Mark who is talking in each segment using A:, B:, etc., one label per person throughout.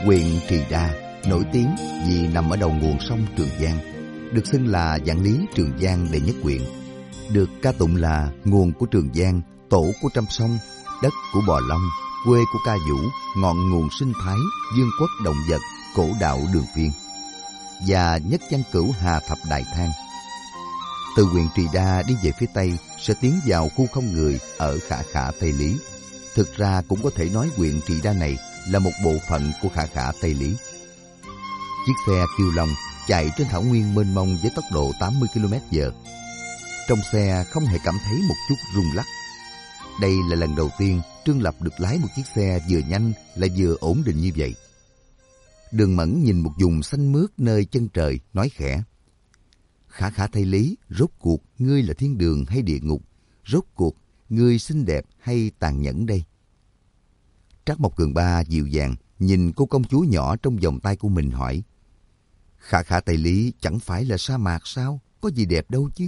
A: Huyện Trì Đa nổi tiếng vì nằm ở đầu nguồn sông Trường Giang, được xưng là vạn lý Trường Giang đệ nhất huyện, được ca tụng là nguồn của Trường Giang, tổ của trăm sông, đất của bò long, quê của ca vũ, ngọn nguồn sinh thái, dương quốc động vật, cổ đạo Đường Phiên, và nhất văn cửu Hà Thập Đại Thang. Từ huyện Trì Đa đi về phía tây sẽ tiến vào khu không người ở Khả Khả Tây Lý. Thực ra cũng có thể nói huyện Trì Đa này là một bộ phận của Khả Khả Tây Lý. Chiếc xe Kiêu Long chạy trên thảo nguyên mênh mông với tốc độ 80 km/h. Trong xe không hề cảm thấy một chút rung lắc. Đây là lần đầu tiên Trương Lập được lái một chiếc xe vừa nhanh lại vừa ổn định như vậy. Đường Mẫn nhìn một vùng xanh mướt nơi chân trời, nói khẽ: Khả Khả Tây Lý, rốt cuộc ngươi là thiên đường hay địa ngục? Rốt cuộc ngươi xinh đẹp hay tàn nhẫn đây? Trác Mộc Cường Ba dịu dàng nhìn cô công chúa nhỏ trong vòng tay của mình hỏi: Khả Khả Tây Lý chẳng phải là sa mạc sao? Có gì đẹp đâu chứ?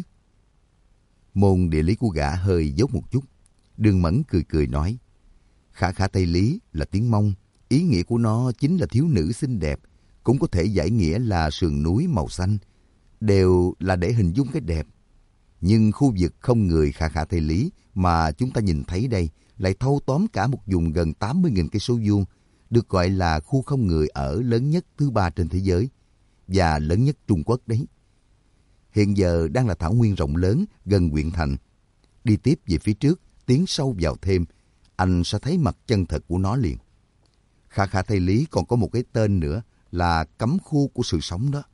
A: Môn địa lý của gã hơi dốt một chút. Đường Mẫn cười cười nói: Khả Khả Tây Lý là tiếng Mông, ý nghĩa của nó chính là thiếu nữ xinh đẹp, cũng có thể giải nghĩa là sườn núi màu xanh, đều là để hình dung cái đẹp. Nhưng khu vực không người Khả Khả Tây Lý mà chúng ta nhìn thấy đây lại thâu tóm cả một vùng gần 80.000 cây số vuông, được gọi là khu không người ở lớn nhất thứ 3 trên thế giới và lớn nhất Trung Quốc đấy. Hiện giờ đang là thảo nguyên rộng lớn gần huyện thành. Đi tiếp về phía trước, tiến sâu vào thêm, anh sẽ thấy mặt chân thật của nó liền. Khả Khả Tây Lý còn có một cái tên nữa là cấm khu của sự sống đó.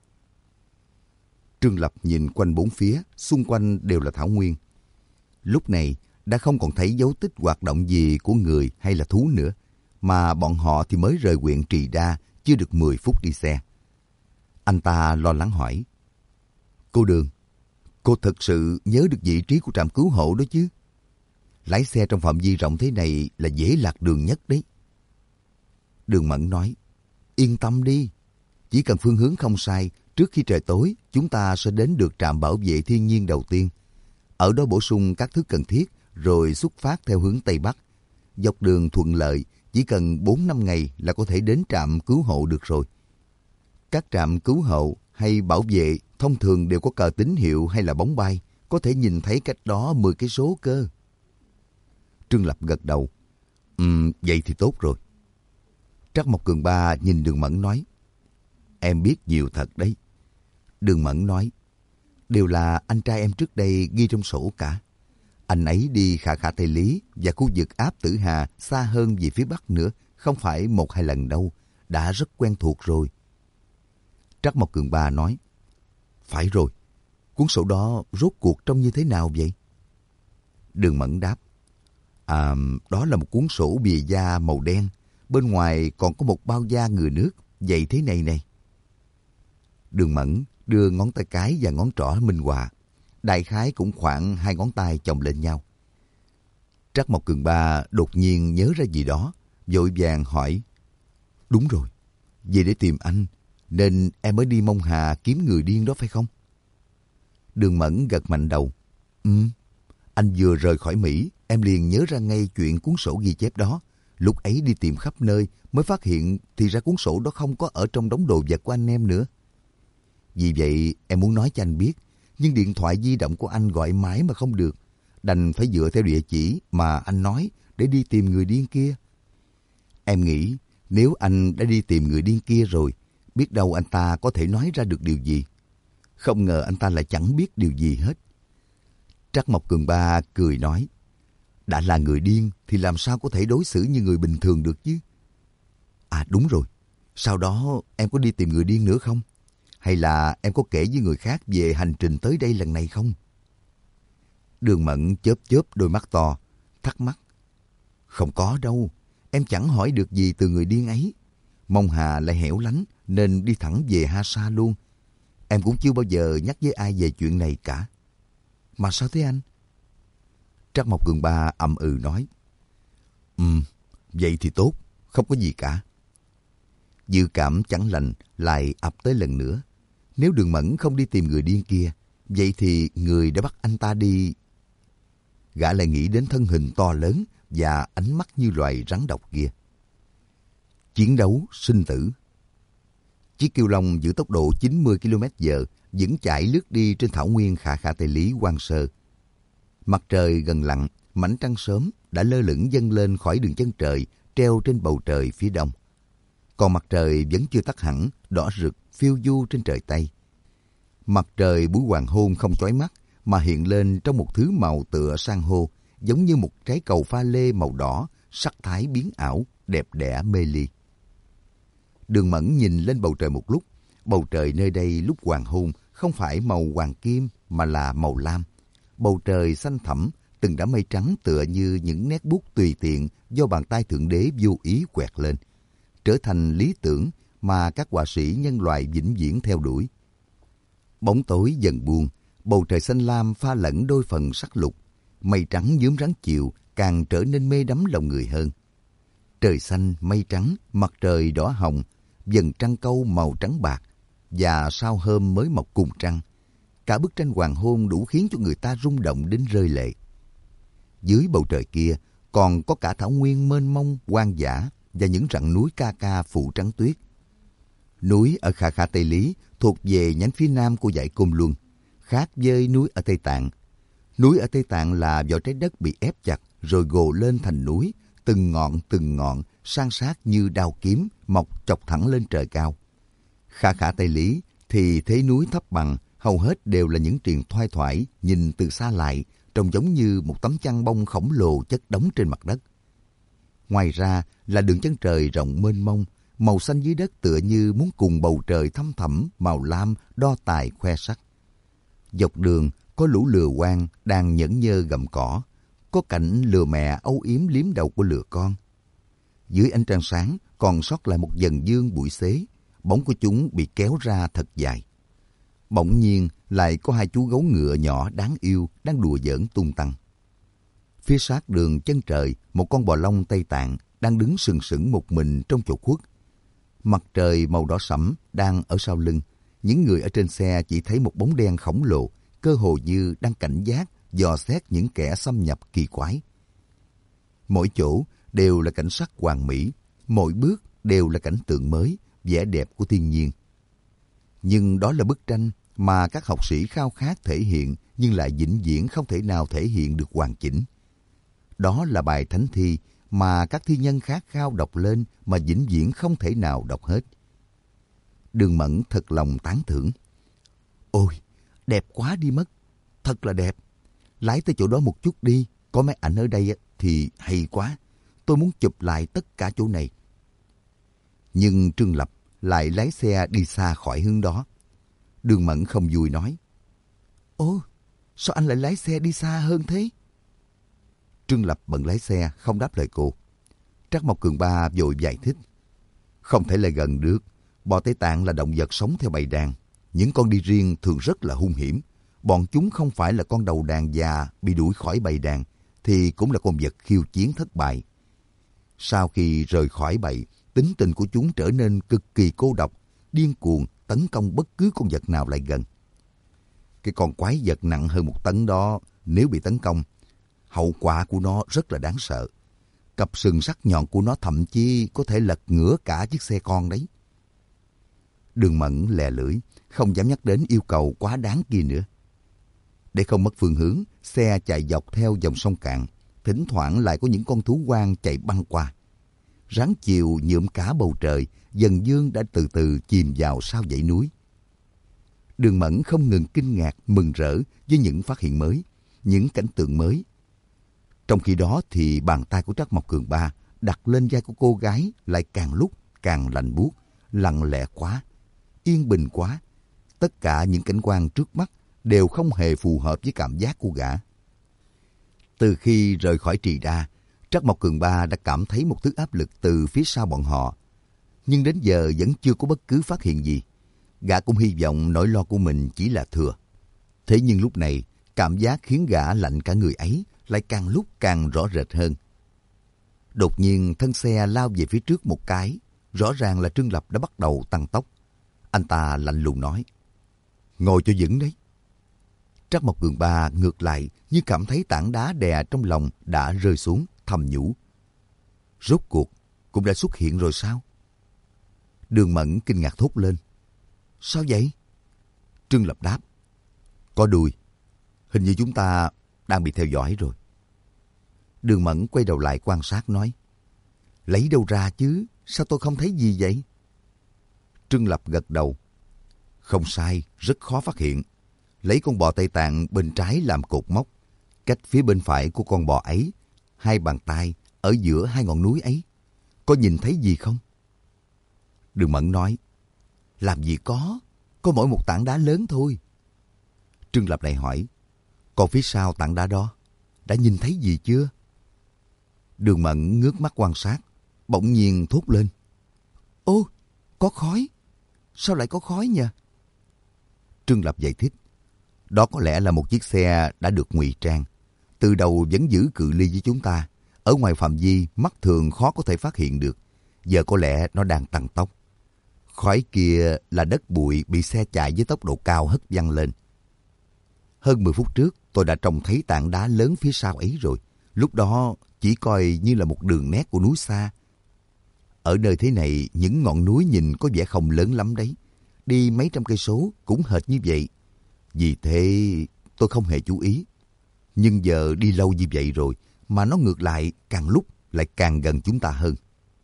A: Trương Lập nhìn quanh bốn phía, xung quanh đều là thảo nguyên. Lúc này đã không còn thấy dấu tích hoạt động gì của người hay là thú nữa, mà bọn họ thì mới rời huyện Trì Đa chưa được 10 phút đi xe. Anh ta lo lắng hỏi: Cô Đường, cô thực sự nhớ được vị trí của trạm cứu hộ đó chứ? Lái xe trong phạm vi rộng thế này là dễ lạc đường nhất đấy. Đường Mẫn nói: Yên tâm đi, chỉ cần phương hướng không sai, trước khi trời tối chúng ta sẽ đến được trạm bảo vệ thiên nhiên đầu tiên. Ở đó bổ sung các thứ cần thiết rồi xuất phát theo hướng Tây Bắc. Dọc đường thuận lợi, chỉ cần 4-5 ngày là có thể đến trạm cứu hộ được rồi. Các trạm cứu hộ hay bảo vệ thông thường đều có cờ tín hiệu hay là bóng bay, có thể nhìn thấy cách đó 10 cây số cơ. Trương Lập gật đầu: Vậy thì tốt rồi. Trác Mộc Cường Ba nhìn Đường Mẫn nói: Em biết nhiều thật đấy. Đường Mẫn nói: Đều là anh trai em trước đây ghi trong sổ cả. Anh ấy đi Khả Khả Tây Lý và khu vực Áp Tử Hà xa hơn về phía Bắc nữa, không phải 1-2 lần đâu, đã rất quen thuộc rồi. Trác Mộc Cường Ba nói: Phải rồi, cuốn sổ đó rốt cuộc trông như thế nào vậy? Đường Mẫn đáp: Đó là một cuốn sổ bìa da màu đen, bên ngoài còn có một bao da ngừa nước, vậy thế này này. Đường Mẫn đưa ngón tay cái và ngón trỏ minh họa, đại khái cũng khoảng 2 ngón tay chồng lên nhau. Trác Mộc Cường Ba đột nhiên nhớ ra gì đó, vội vàng hỏi: Đúng rồi, về để tìm anh, nên em mới đi Mông Hà kiếm người điên đó phải không? Đường Mẫn gật mạnh đầu: Anh vừa rời khỏi Mỹ, em liền nhớ ra ngay chuyện cuốn sổ ghi chép đó. Lúc ấy đi tìm khắp nơi mới phát hiện thì ra cuốn sổ đó không có ở trong đống đồ vật của anh em nữa. Vì vậy em muốn nói cho anh biết, nhưng điện thoại di động của anh gọi mãi mà không được, đành phải dựa theo địa chỉ mà anh nói để đi tìm người điên kia. Em nghĩ nếu anh đã đi tìm người điên kia rồi, biết đâu anh ta có thể nói ra được điều gì. Không ngờ anh ta lại chẳng biết điều gì hết. Trác Mộc Cường Ba cười nói: Đã là người điên thì làm sao có thể đối xử như người bình thường được chứ? À đúng rồi, sau đó em có đi tìm người điên nữa không? Hay là em có kể với người khác về hành trình tới đây lần này không? Đường Mẫn chớp chớp đôi mắt to, thắc mắc: Không có đâu, em chẳng hỏi được gì từ người điên ấy. Mông Hà lại hẻo lánh nên đi thẳng về Ha Sa luôn. Em cũng chưa bao giờ nhắc với ai về chuyện này cả. Mà sao thế anh? Trác Mộc Cường Ba ậm ừ nói: Vậy thì tốt, không có gì cả. Dự cảm chẳng lành lại ập tới lần nữa. Nếu Đường Mẫn không đi tìm người điên kia, vậy thì người đã bắt anh ta đi. Gã lại nghĩ đến thân hình to lớn và ánh mắt như loài rắn độc kia. Chiến đấu sinh tử. Chiếc kiêu long giữ tốc độ 90 km/h vững chãi lướt đi trên thảo nguyên Khả Khả Tây Lý hoang sơ. Mặt trời gần lặn, mảnh trăng sớm đã lơ lửng dâng lên khỏi đường chân trời treo trên bầu trời phía đông. Còn mặt trời vẫn chưa tắt hẳn, đỏ rực phiêu du trên trời Tây. Mặt trời buổi hoàng hôn không chói mắt mà hiện lên trong một thứ màu tựa san hô, giống như một trái cầu pha lê màu đỏ, sắc thái biến ảo, đẹp đẽ mê ly. Đường Mẫn nhìn lên bầu trời một lúc. Bầu trời nơi đây lúc hoàng hôn không phải màu hoàng kim mà là màu lam. Bầu trời xanh thẳm, từng đám mây trắng tựa như những nét bút tùy tiện do bàn tay Thượng Đế vô ý quẹt lên, trở thành lý tưởng mà các họa sĩ nhân loại vĩnh viễn theo đuổi. Bóng tối dần buông, bầu trời xanh lam pha lẫn đôi phần sắc lục, mây trắng nhuốm ráng chiều càng trở nên mê đắm lòng người hơn. Trời xanh, mây trắng, mặt trời đỏ hồng, dần trăng câu màu trắng bạc và sao hôm mới mọc cùng trăng. Cả bức tranh hoàng hôn đủ khiến cho người ta rung động đến rơi lệ. Dưới bầu trời kia còn có cả thảo nguyên mênh mông, hoang dã và những rặng núi ca ca phủ trắng tuyết. Núi ở Khả Khả Tây Lý thuộc về nhánh phía nam của dãy Côn Luân, khác với núi ở Tây Tạng. Núi ở Tây Tạng là vỏ trái đất bị ép chặt rồi gồ lên thành núi, từng ngọn san sát như đao kiếm mọc chọc thẳng lên trời cao. Khả Khả Tây Lý thì thế núi thấp bằng, hầu hết đều là những triền thoai thoải, nhìn từ xa lại trông giống như một tấm chăn bông khổng lồ chất đống trên mặt đất. Ngoài ra là đường chân trời rộng mênh mông, màu xanh dưới đất tựa như muốn cùng bầu trời thăm thẳm màu lam đo tài khoe sắc. Dọc đường có lũ lừa hoang đang nhẫn nhơ gặm cỏ, có cảnh lừa mẹ âu yếm liếm đầu của lừa con. Dưới ánh trăng sáng còn sót lại một dần dương bụi xế, bóng của chúng bị kéo ra thật dài. Bỗng nhiên lại có hai chú gấu ngựa nhỏ đáng yêu đang đùa giỡn tung tăng. Phía sát đường chân trời, một con bò long Tây Tạng đang đứng sừng sững một mình trong chỗ khuất. Mặt trời màu đỏ sẫm đang ở sau lưng. Những người ở trên xe chỉ thấy một bóng đen khổng lồ, cơ hồ như đang cảnh giác, dò xét những kẻ xâm nhập kỳ quái. Mỗi chỗ đều là cảnh sắc hoàn mỹ, mỗi bước đều là cảnh tượng mới, vẻ đẹp của thiên nhiên. Nhưng đó là bức tranh mà các học sĩ khao khát thể hiện nhưng lại vĩnh viễn không thể nào thể hiện được hoàn chỉnh. Đó là bài thánh thi mà các thi nhân khát khao đọc lên mà vĩnh viễn không thể nào đọc hết. Đường Mẫn thật lòng tán thưởng. Ôi, đẹp quá đi mất, thật là đẹp. Lái tới chỗ đó một chút đi, có mấy ảnh ở đây thì hay quá. Tôi muốn chụp lại tất cả chỗ này. Nhưng Trương Lập lại lái xe đi xa khỏi hướng đó. Đường Mẫn không vui nói. Ồ, sao anh lại lái xe đi xa hơn thế? Trương Lập bận lái xe, không đáp lời cô. Trắc Mộc Cường Ba vội giải thích. Không thể lại gần được. Bò Tây Tạng là động vật sống theo bầy đàn. Những con đi riêng thường rất là hung hiểm. Bọn chúng không phải là con đầu đàn già bị đuổi khỏi bầy đàn, thì cũng là con vật khiêu chiến thất bại. Sau khi rời khỏi bầy, tính tình của chúng trở nên cực kỳ cô độc, điên cuồng tấn công bất cứ con vật nào lại gần. Cái con quái vật nặng hơn 1 tấn đó, nếu bị tấn công, hậu quả của nó rất là đáng sợ. Cặp sừng sắc nhọn của nó thậm chí có thể lật ngửa cả chiếc xe con đấy. Đường Mẫn lè lưỡi, không dám nhắc đến yêu cầu quá đáng kia nữa. Để không mất phương hướng, xe chạy dọc theo dòng sông cạn, thỉnh thoảng lại có những con thú hoang chạy băng qua. Ráng chiều nhuộm cả bầu trời, dần dương đã từ từ chìm vào sau dãy núi. Đường Mẫn không ngừng kinh ngạc, mừng rỡ với những phát hiện mới, những cảnh tượng mới. Trong khi đó thì bàn tay của Trắc Mộc Cường Ba đặt lên vai của cô gái lại càng lúc càng lạnh buốt, lặng lẽ quá, yên bình quá. Tất cả những cảnh quan trước mắt đều không hề phù hợp với cảm giác của gã. Từ khi rời khỏi Trì Đa, Trắc Mộc Cường Ba đã cảm thấy một thứ áp lực từ phía sau bọn họ. Nhưng đến giờ vẫn chưa có bất cứ phát hiện gì. Gã cũng hy vọng nỗi lo của mình chỉ là thừa. Thế nhưng lúc này, cảm giác khiến gã lạnh cả người ấy lại càng lúc càng rõ rệt hơn. Đột nhiên thân xe lao về phía trước một cái. Rõ ràng là Trương Lập đã bắt đầu tăng tốc. Anh ta lạnh lùng nói. Ngồi cho vững đấy. Trắc Mộc Cường Ba ngược lại như cảm thấy tảng đá đè trong lòng đã rơi xuống, thầm nhủ. Rốt cuộc cũng đã xuất hiện rồi sao? Đường Mẫn kinh ngạc thốt lên. Sao vậy? Trương Lập đáp. Có đuôi. Hình như chúng ta đang bị theo dõi rồi. Đường Mẫn quay đầu lại quan sát nói. Lấy đâu ra chứ? Sao tôi không thấy gì vậy? Trương Lập gật đầu. Không sai, rất khó phát hiện. Lấy con bò Tây Tạng bên trái làm cột mốc. Cách phía bên phải của con bò ấy, 2 bàn tay ở giữa 2 ngọn núi ấy. Có nhìn thấy gì không? Đường Mẫn nói. Làm gì có mỗi một tảng đá lớn thôi. Trương Lập lại hỏi. Còn phía sau tảng đá đó, đã nhìn thấy gì chưa? Đường Mẫn ngước mắt quan sát, bỗng nhiên thốt lên. Ô, có khói. Sao lại có khói nhỉ? Trương Lập giải thích. Đó có lẽ là một chiếc xe đã được ngụy trang. Từ đầu vẫn giữ cự ly với chúng ta. Ở ngoài phạm vi mắt thường khó có thể phát hiện được. Giờ có lẽ nó đang tăng tốc. Khói kia là đất bụi bị xe chạy với tốc độ cao hất văng lên. Hơn 10 phút trước tôi đã trông thấy tảng đá lớn phía sau ấy rồi. Lúc đó chỉ coi như là một đường nét của núi xa. Ở nơi thế này những ngọn núi nhìn có vẻ không lớn lắm đấy. Đi mấy trăm cây số cũng hệt như vậy. Vì thế tôi không hề chú ý. Nhưng giờ đi lâu như vậy rồi mà nó ngược lại càng lúc lại càng gần chúng ta hơn.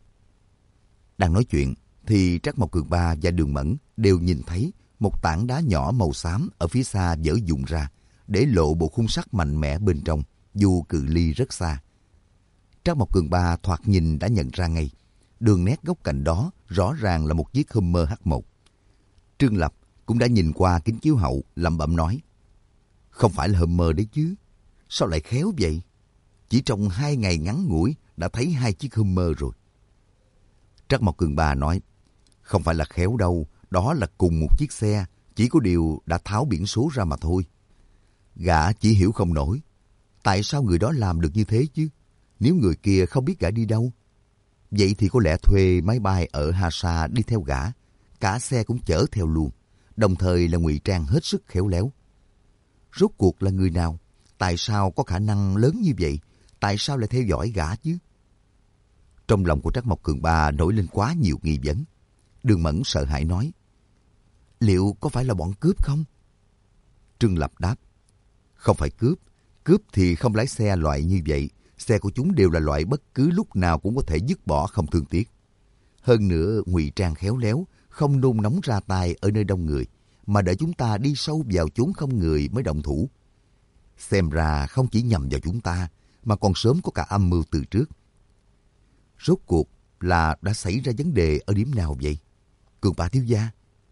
A: Đang nói chuyện thì Trác Mộc Cường Ba và Đường Mẫn đều nhìn thấy một tảng đá nhỏ màu xám ở phía xa vỡ vụn ra, để lộ bộ khung sắt mạnh mẽ bên trong, dù cự ly rất xa. Trác Mộc Cường Ba thoạt nhìn đã nhận ra ngay, đường nét góc cạnh đó rõ ràng là một chiếc Hummer H1. Trương Lập cũng đã nhìn qua kính chiếu hậu, lẩm bẩm nói: không phải là Hummer đấy chứ, sao lại khéo vậy? Chỉ trong 2 ngày ngắn ngủi đã thấy 2 chiếc Hummer rồi. Trác Mộc Cường Ba nói: không phải là khéo đâu, đó là cùng một chiếc xe, chỉ có điều đã tháo biển số ra mà thôi. Gã chỉ hiểu không nổi, tại sao người đó làm được như thế chứ? Nếu người kia không biết gã đi đâu, vậy thì có lẽ thuê máy bay ở Hasa đi theo gã, cả xe cũng chở theo luôn, đồng thời là ngụy trang hết sức khéo léo. Rốt cuộc là người nào? Tại sao có khả năng lớn như vậy? Tại sao lại theo dõi gã chứ? Trong lòng của Trác Mộc Cường Ba nổi lên quá nhiều nghi vấn. Đường Mẫn sợ hãi nói: liệu có phải là bọn cướp không? Trương Lập đáp: không phải cướp. Cướp thì không lái xe loại như vậy. Xe của chúng đều là loại bất cứ lúc nào cũng có thể dứt bỏ không thương tiếc. Hơn nữa ngụy trang khéo léo, không nôn nóng ra tay ở nơi đông người, mà đợi chúng ta đi sâu vào chốn không người mới động thủ. Xem ra không chỉ nhằm vào chúng ta, mà còn sớm có cả âm mưu từ trước. Rốt cuộc là đã xảy ra vấn đề ở điểm nào vậy, Cường Ba thiếu gia?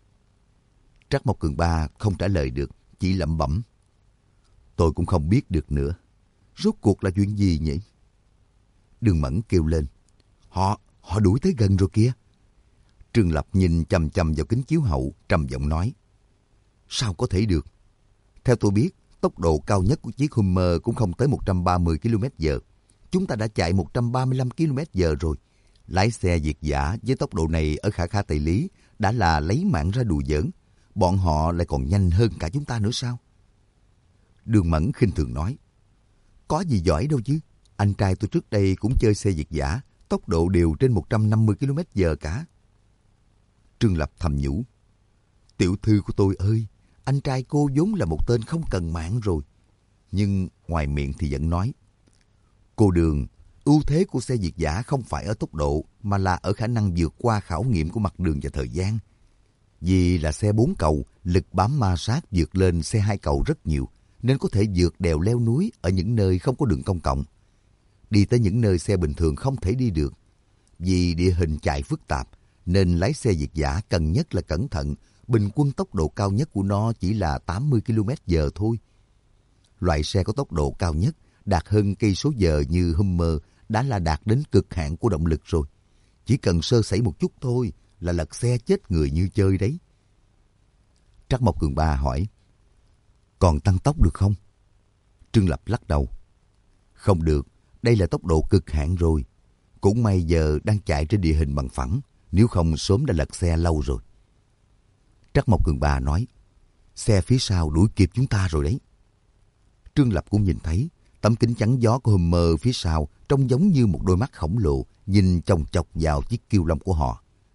A: Trác Mộc Cường Ba không trả lời được, chỉ lẩm bẩm: tôi cũng không biết được nữa. Rốt cuộc là chuyện gì nhỉ? Đường Mẫn kêu lên: Họ đuổi tới gần rồi kìa. Trương Lập nhìn chằm chằm vào kính chiếu hậu, trầm giọng nói: sao có thể được? Theo tôi biết, tốc độ cao nhất của chiếc Hummer cũng không tới 130 km/h. Chúng ta đã chạy 135 km/h rồi. Lái xe việt dã với tốc độ này ở Khả Kha Tây Lý đã là lấy mạng ra đùa giỡn. Bọn họ lại còn nhanh hơn cả chúng ta nữa sao? Đường Mẫn khinh thường nói: có gì giỏi đâu chứ. Anh trai tôi trước đây cũng chơi xe việt dã, tốc độ đều trên 150 km/h cả. Trương Lập thầm nhủ: tiểu thư của tôi ơi, anh trai cô vốn là một tên không cần mạng rồi. Nhưng ngoài miệng thì vẫn nói: cô Đường, ưu thế của xe việt dã không phải ở tốc độ, mà là ở khả năng vượt qua khảo nghiệm của mặt đường và thời gian. Vì là xe 4 cầu, lực bám ma sát vượt lên xe 2 cầu rất nhiều, nên có thể vượt đèo leo núi ở những nơi không có đường công cộng. Đi tới những nơi xe bình thường không thể đi được. Vì địa hình chạy phức tạp, nên lái xe việt dã cần nhất là cẩn thận. Bình quân tốc độ cao nhất của nó chỉ là 80 km/h thôi. Loại xe có tốc độ cao nhất đạt hơn cây số giờ như Hummer đã là đạt đến cực hạn của động lực rồi. Chỉ cần sơ sẩy một chút thôi là lật xe chết người như chơi đấy. Trác Mộc Cường Ba hỏi: còn tăng tốc được không? Trương Lập lắc đầu: không được, đây là tốc độ cực hạn rồi. Cũng may giờ đang chạy trên địa hình bằng phẳng, nếu không sớm đã lật xe lâu rồi. Trác Mộc Cường Ba nói: xe phía sau đuổi kịp chúng ta rồi đấy. Trương Lập cũng nhìn thấy tấm kính chắn gió của Hummer phía sau trông giống như một đôi mắt khổng lồ nhìn chòng chọc vào chiếc kiêu long của họ.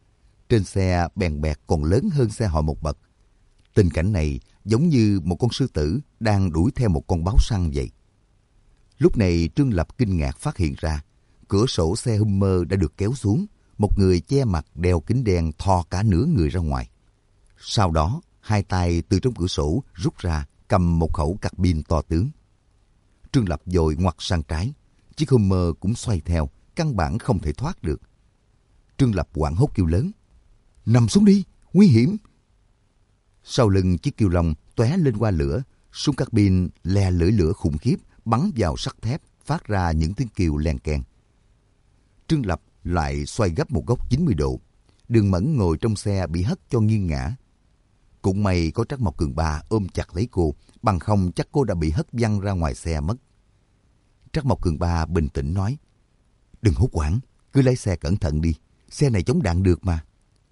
A: Trên xe bèn bẹt còn lớn hơn xe họ một bậc. Tình cảnh này giống như một con sư tử đang đuổi theo một con báo săn vậy. Lúc này Trương Lập kinh ngạc phát hiện ra, cửa sổ xe Hummer đã được kéo xuống, một người che mặt đeo kính đen thò cả nửa người ra ngoài. Sau đó, hai tay từ trong cửa sổ rút ra, cầm một khẩu carbine to tướng. Trương Lập vội ngoặt sang trái, chiếc Hummer cũng xoay theo, căn bản không thể thoát được. Trương Lập hoảng hốt kêu lớn: "Nằm xuống đi, nguy hiểm!" Sau lưng chiếc kiêu long tóe lên qua lửa, súng carbine le lưỡi lửa khủng khiếp bắn vào sắt thép, phát ra những tiếng kêu len keng. Trương Lập lại xoay gấp một góc 90 độ. Đường Mẫn ngồi trong xe bị hất cho nghiêng ngã. Cũng may có Trắc Mộc Cường Ba ôm chặt lấy cô, bằng không chắc cô đã bị hất văng ra ngoài xe mất. Trắc Mộc Cường Ba bình tĩnh nói: "Đừng hốt hoảng, cứ lái xe cẩn thận đi, xe này chống đạn được mà."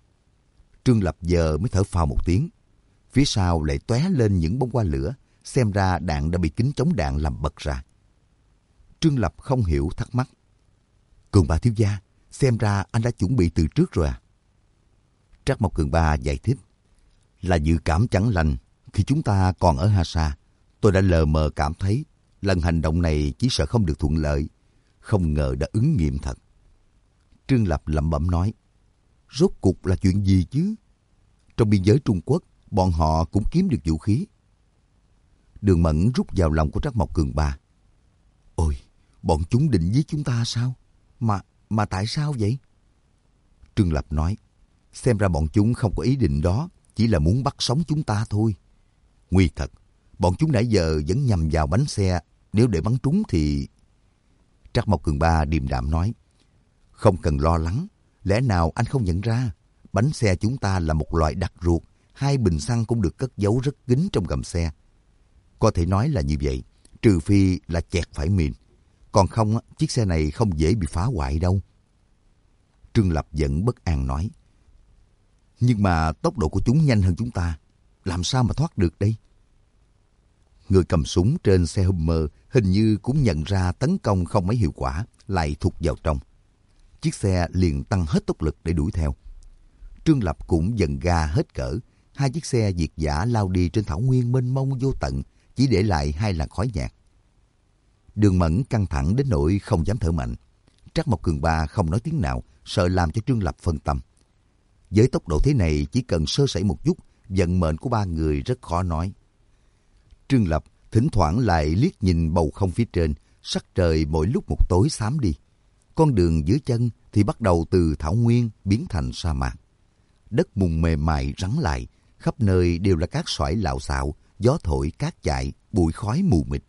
A: Trương Lập giờ mới thở phào một tiếng. Phía sau lại tóe lên những bông hoa lửa, xem ra đạn đã bị kính chống đạn làm bật ra. Trương Lập không hiểu thắc mắc: "Cường Ba thiếu gia, xem ra anh đã chuẩn bị từ trước rồi à?" Trắc Mộc Cường Ba giải thích: "Là dự cảm chẳng lành. Khi chúng ta còn ở Hasa, tôi đã lờ mờ cảm thấy lần hành động này chỉ sợ không được thuận lợi. Không ngờ đã ứng nghiệm thật." Trương Lập lẩm bẩm nói: "Rốt cuộc là chuyện gì chứ? Trong biên giới Trung Quốc, bọn họ cũng kiếm được vũ khí." Đường Mẫn rút vào lòng của Trắc Mộc Cường Ba: "Ôi, bọn chúng định giết chúng ta sao? Mà tại sao vậy?" Trương Lập nói: "Xem ra bọn chúng không có ý định đó, chỉ là muốn bắt sống chúng ta thôi. Nguy thật, bọn chúng nãy giờ vẫn nhằm vào bánh xe, nếu để bắn trúng thì..." Trắc Mộc Cường Ba điềm đạm nói: "Không cần lo lắng, lẽ nào anh không nhận ra, bánh xe chúng ta là một loại đặc ruột, hai bình xăng cũng được cất giấu rất kín trong gầm xe. Có thể nói là như vậy, trừ phi là chẹt phải mìn, còn không chiếc xe này không dễ bị phá hoại đâu." Trương Lập vẫn bất an nói: "Nhưng mà tốc độ của chúng nhanh hơn chúng ta, làm sao mà thoát được đây?" Người cầm súng trên xe Hummer hình như cũng nhận ra tấn công không mấy hiệu quả, lại thụt vào trong. Chiếc xe liền tăng hết tốc lực để đuổi theo. Trương Lập cũng dần ga hết cỡ, hai chiếc xe việt dã lao đi trên thảo nguyên mênh mông vô tận, chỉ để lại hai làn khói nhạt. Đường Mẫn căng thẳng đến nỗi không dám thở mạnh. Trắc Mộc Cường Ba không nói tiếng nào, sợ làm cho Trương Lập phân tâm. Với tốc độ thế này, chỉ cần sơ sẩy một chút, vận mệnh của ba người rất khó nói. Trương Lập thỉnh thoảng lại liếc nhìn bầu không phía trên, sắc trời mỗi lúc một tối xám đi. Con đường dưới chân thì bắt đầu từ thảo nguyên biến thành sa mạc. Đất mùng mềm mại rắn lại, khắp nơi đều là cát xoải lạo xạo, gió thổi cát chạy, bụi khói mù mịt.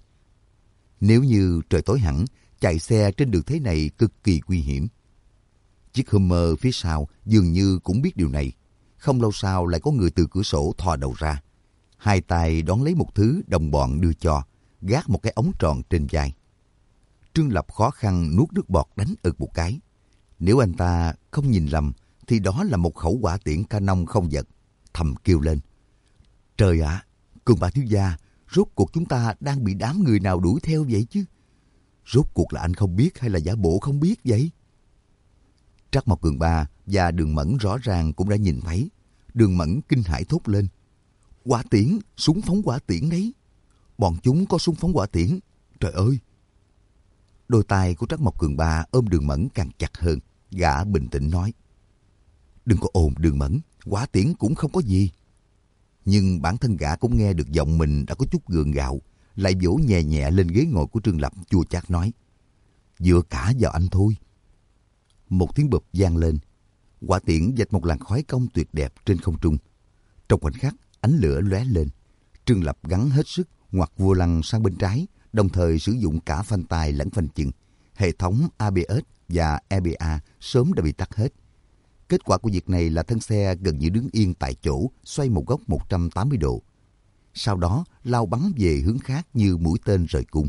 A: Nếu như trời tối hẳn, chạy xe trên đường thế này cực kỳ nguy hiểm. Chiếc Hummer phía sau dường như cũng biết điều này. Không lâu sau lại có người từ cửa sổ thò đầu ra. Hai tay đón lấy một thứ đồng bọn đưa cho, gác một cái ống tròn trên vai. Trương Lập khó khăn nuốt nước bọt đánh ực một cái. Nếu anh ta không nhìn lầm, thì đó là một khẩu hỏa tiễn Canon không vật. Thầm kêu lên: "Trời ạ, Cường Ba thiếu gia, rốt cuộc chúng ta đang bị đám người nào đuổi theo vậy chứ? Rốt cuộc là anh không biết hay là giả bộ không biết vậy?" Trắc Mộc Cường Ba và Đường Mẫn rõ ràng cũng đã nhìn thấy. Đường Mẫn kinh hãi thốt lên: "Hỏa tiễn, súng phóng hỏa tiễn đấy. Bọn chúng có súng phóng hỏa tiễn. Trời ơi!" Đôi tay của Trắc Mộc Cường Ba ôm Đường Mẫn càng chặt hơn. Gã bình tĩnh nói: "Đừng có ồn Đường Mẫn, hỏa tiễn cũng không có gì." Nhưng bản thân gã cũng nghe được giọng mình đã có chút gượng gạo, lại vỗ nhẹ nhẹ lên ghế ngồi của Trương Lập, chua chát nói: "Dựa cả vào anh thôi." Một tiếng bụp vang lên, hỏa tiễn vạch một làn khói cong tuyệt đẹp trên không trung. Trong khoảnh khắc, ánh lửa lóe lên. Trương Lập gắng hết sức ngoặt vô lăng sang bên trái, đồng thời sử dụng cả phanh tay lẫn phanh chân. Hệ thống ABS và EBA sớm đã bị tắt hết. Kết quả của việc này là thân xe gần như đứng yên tại chỗ, xoay một góc 180 độ. Sau đó lao bắn về hướng khác như mũi tên rời cung.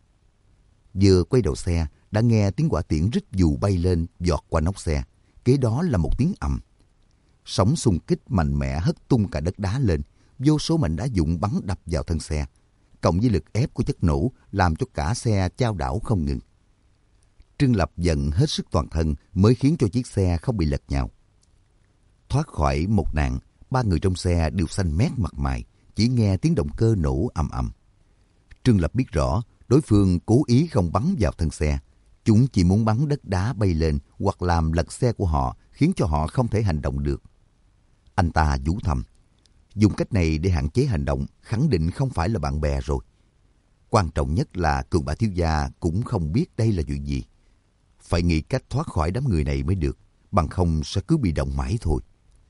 A: Vừa quay đầu xe, đã nghe tiếng hỏa tiễn rít dù bay lên, giọt qua nóc xe. Kế đó là một tiếng ầm. Sóng xung kích mạnh mẽ hất tung cả đất đá lên, vô số mảnh đá vụn bắn đập vào thân xe, cộng với lực ép của chất nổ làm cho cả xe chao đảo không ngừng. Trương Lập dần hết sức toàn thân mới khiến cho chiếc xe không bị lật nhào. Thoát khỏi một nạn, 3 người trong xe đều xanh mét mặt mày, chỉ nghe tiếng động cơ nổ ầm ầm. Trương Lập biết rõ đối phương cố ý không bắn vào thân xe. Chúng chỉ muốn bắn đất đá bay lên hoặc làm lật xe của họ, khiến cho họ không thể hành động được. Anh ta nhủ thầm, dùng cách này để hạn chế hành động khẳng định không phải là bạn bè rồi. Quan trọng nhất là Cường Ba thiếu gia cũng không biết đây là chuyện gì. Phải nghĩ cách thoát khỏi đám người này mới được, bằng không sẽ cứ bị động mãi thôi.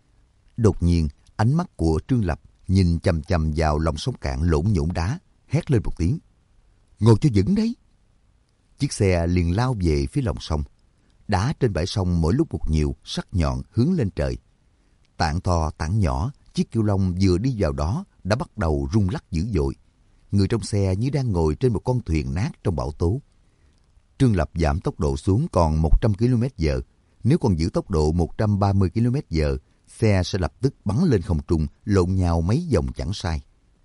A: Đột nhiên, ánh mắt của Trương Lập nhìn chằm chằm vào lòng sông cạn lộn nhổn đá, hét lên một tiếng. Ngồi cho vững đấy! Chiếc xe liền lao về phía lòng sông. Đá trên bãi sông mỗi lúc một nhiều, sắc nhọn hướng lên trời. Tảng to tảng nhỏ, chiếc kiêu long vừa đi vào đó đã bắt đầu rung lắc dữ dội. Người trong xe như đang ngồi trên một con thuyền nát trong bão tố. Trương Lập giảm tốc độ xuống còn 100 km/h. Nếu còn giữ tốc độ 130 km/h, xe sẽ lập tức bắn lên không trung, lộn nhào mấy vòng chẳng sai.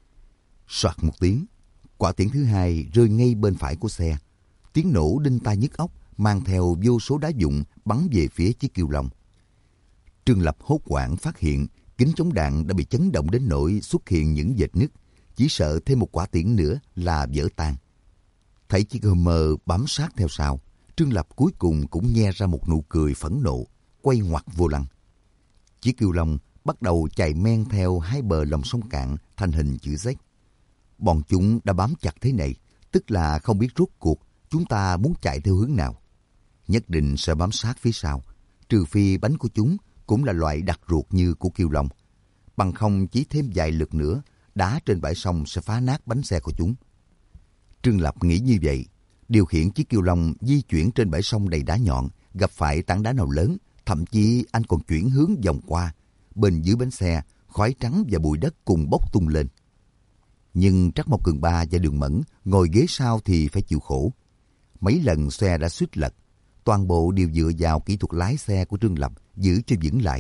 A: Soạt một tiếng, quả tiễn thứ hai rơi ngay bên phải của xe. Tiếng nổ đinh tai nhức óc, mang theo vô số đá vụn bắn về phía chiếc kiêu long. Trương Lập hốt hoảng phát hiện kính chống đạn đã bị chấn động đến nỗi xuất hiện những vệt nứt, chỉ sợ thêm một quả tiễn nữa là vỡ tan. Thấy chiếc Hummer bám sát theo sau, Trương Lập cuối cùng cũng nhe ra một nụ cười phẫn nộ, quay ngoặt vô lăng. Chiếc kiêu long bắt đầu chạy men theo hai bờ lòng sông cạn thành hình chữ Z. Bọn chúng đã bám chặt thế này, tức là không biết rốt cuộc chúng ta muốn chạy theo hướng nào. Nhất định sẽ bám sát phía sau, trừ phi bánh của chúng cũng là loại đặc ruột như của kiêu long. Bằng không chỉ thêm vài lượt nữa, đá trên bãi sông sẽ phá nát bánh xe của chúng. Trương Lập nghĩ như vậy, điều khiển chiếc kiêu long di chuyển trên bãi sông đầy đá nhọn, gặp phải tảng đá nào lớn, thậm chí anh còn chuyển hướng vòng qua. Bên dưới bánh xe, khói trắng và bụi đất cùng bốc tung lên. Nhưng Trắc Mộc Cường Ba và Đường Mẫn ngồi ghế sau thì phải chịu khổ. Mấy lần xe đã suýt lật, toàn bộ đều dựa vào kỹ thuật lái xe của Trương Lập giữ cho vững lại.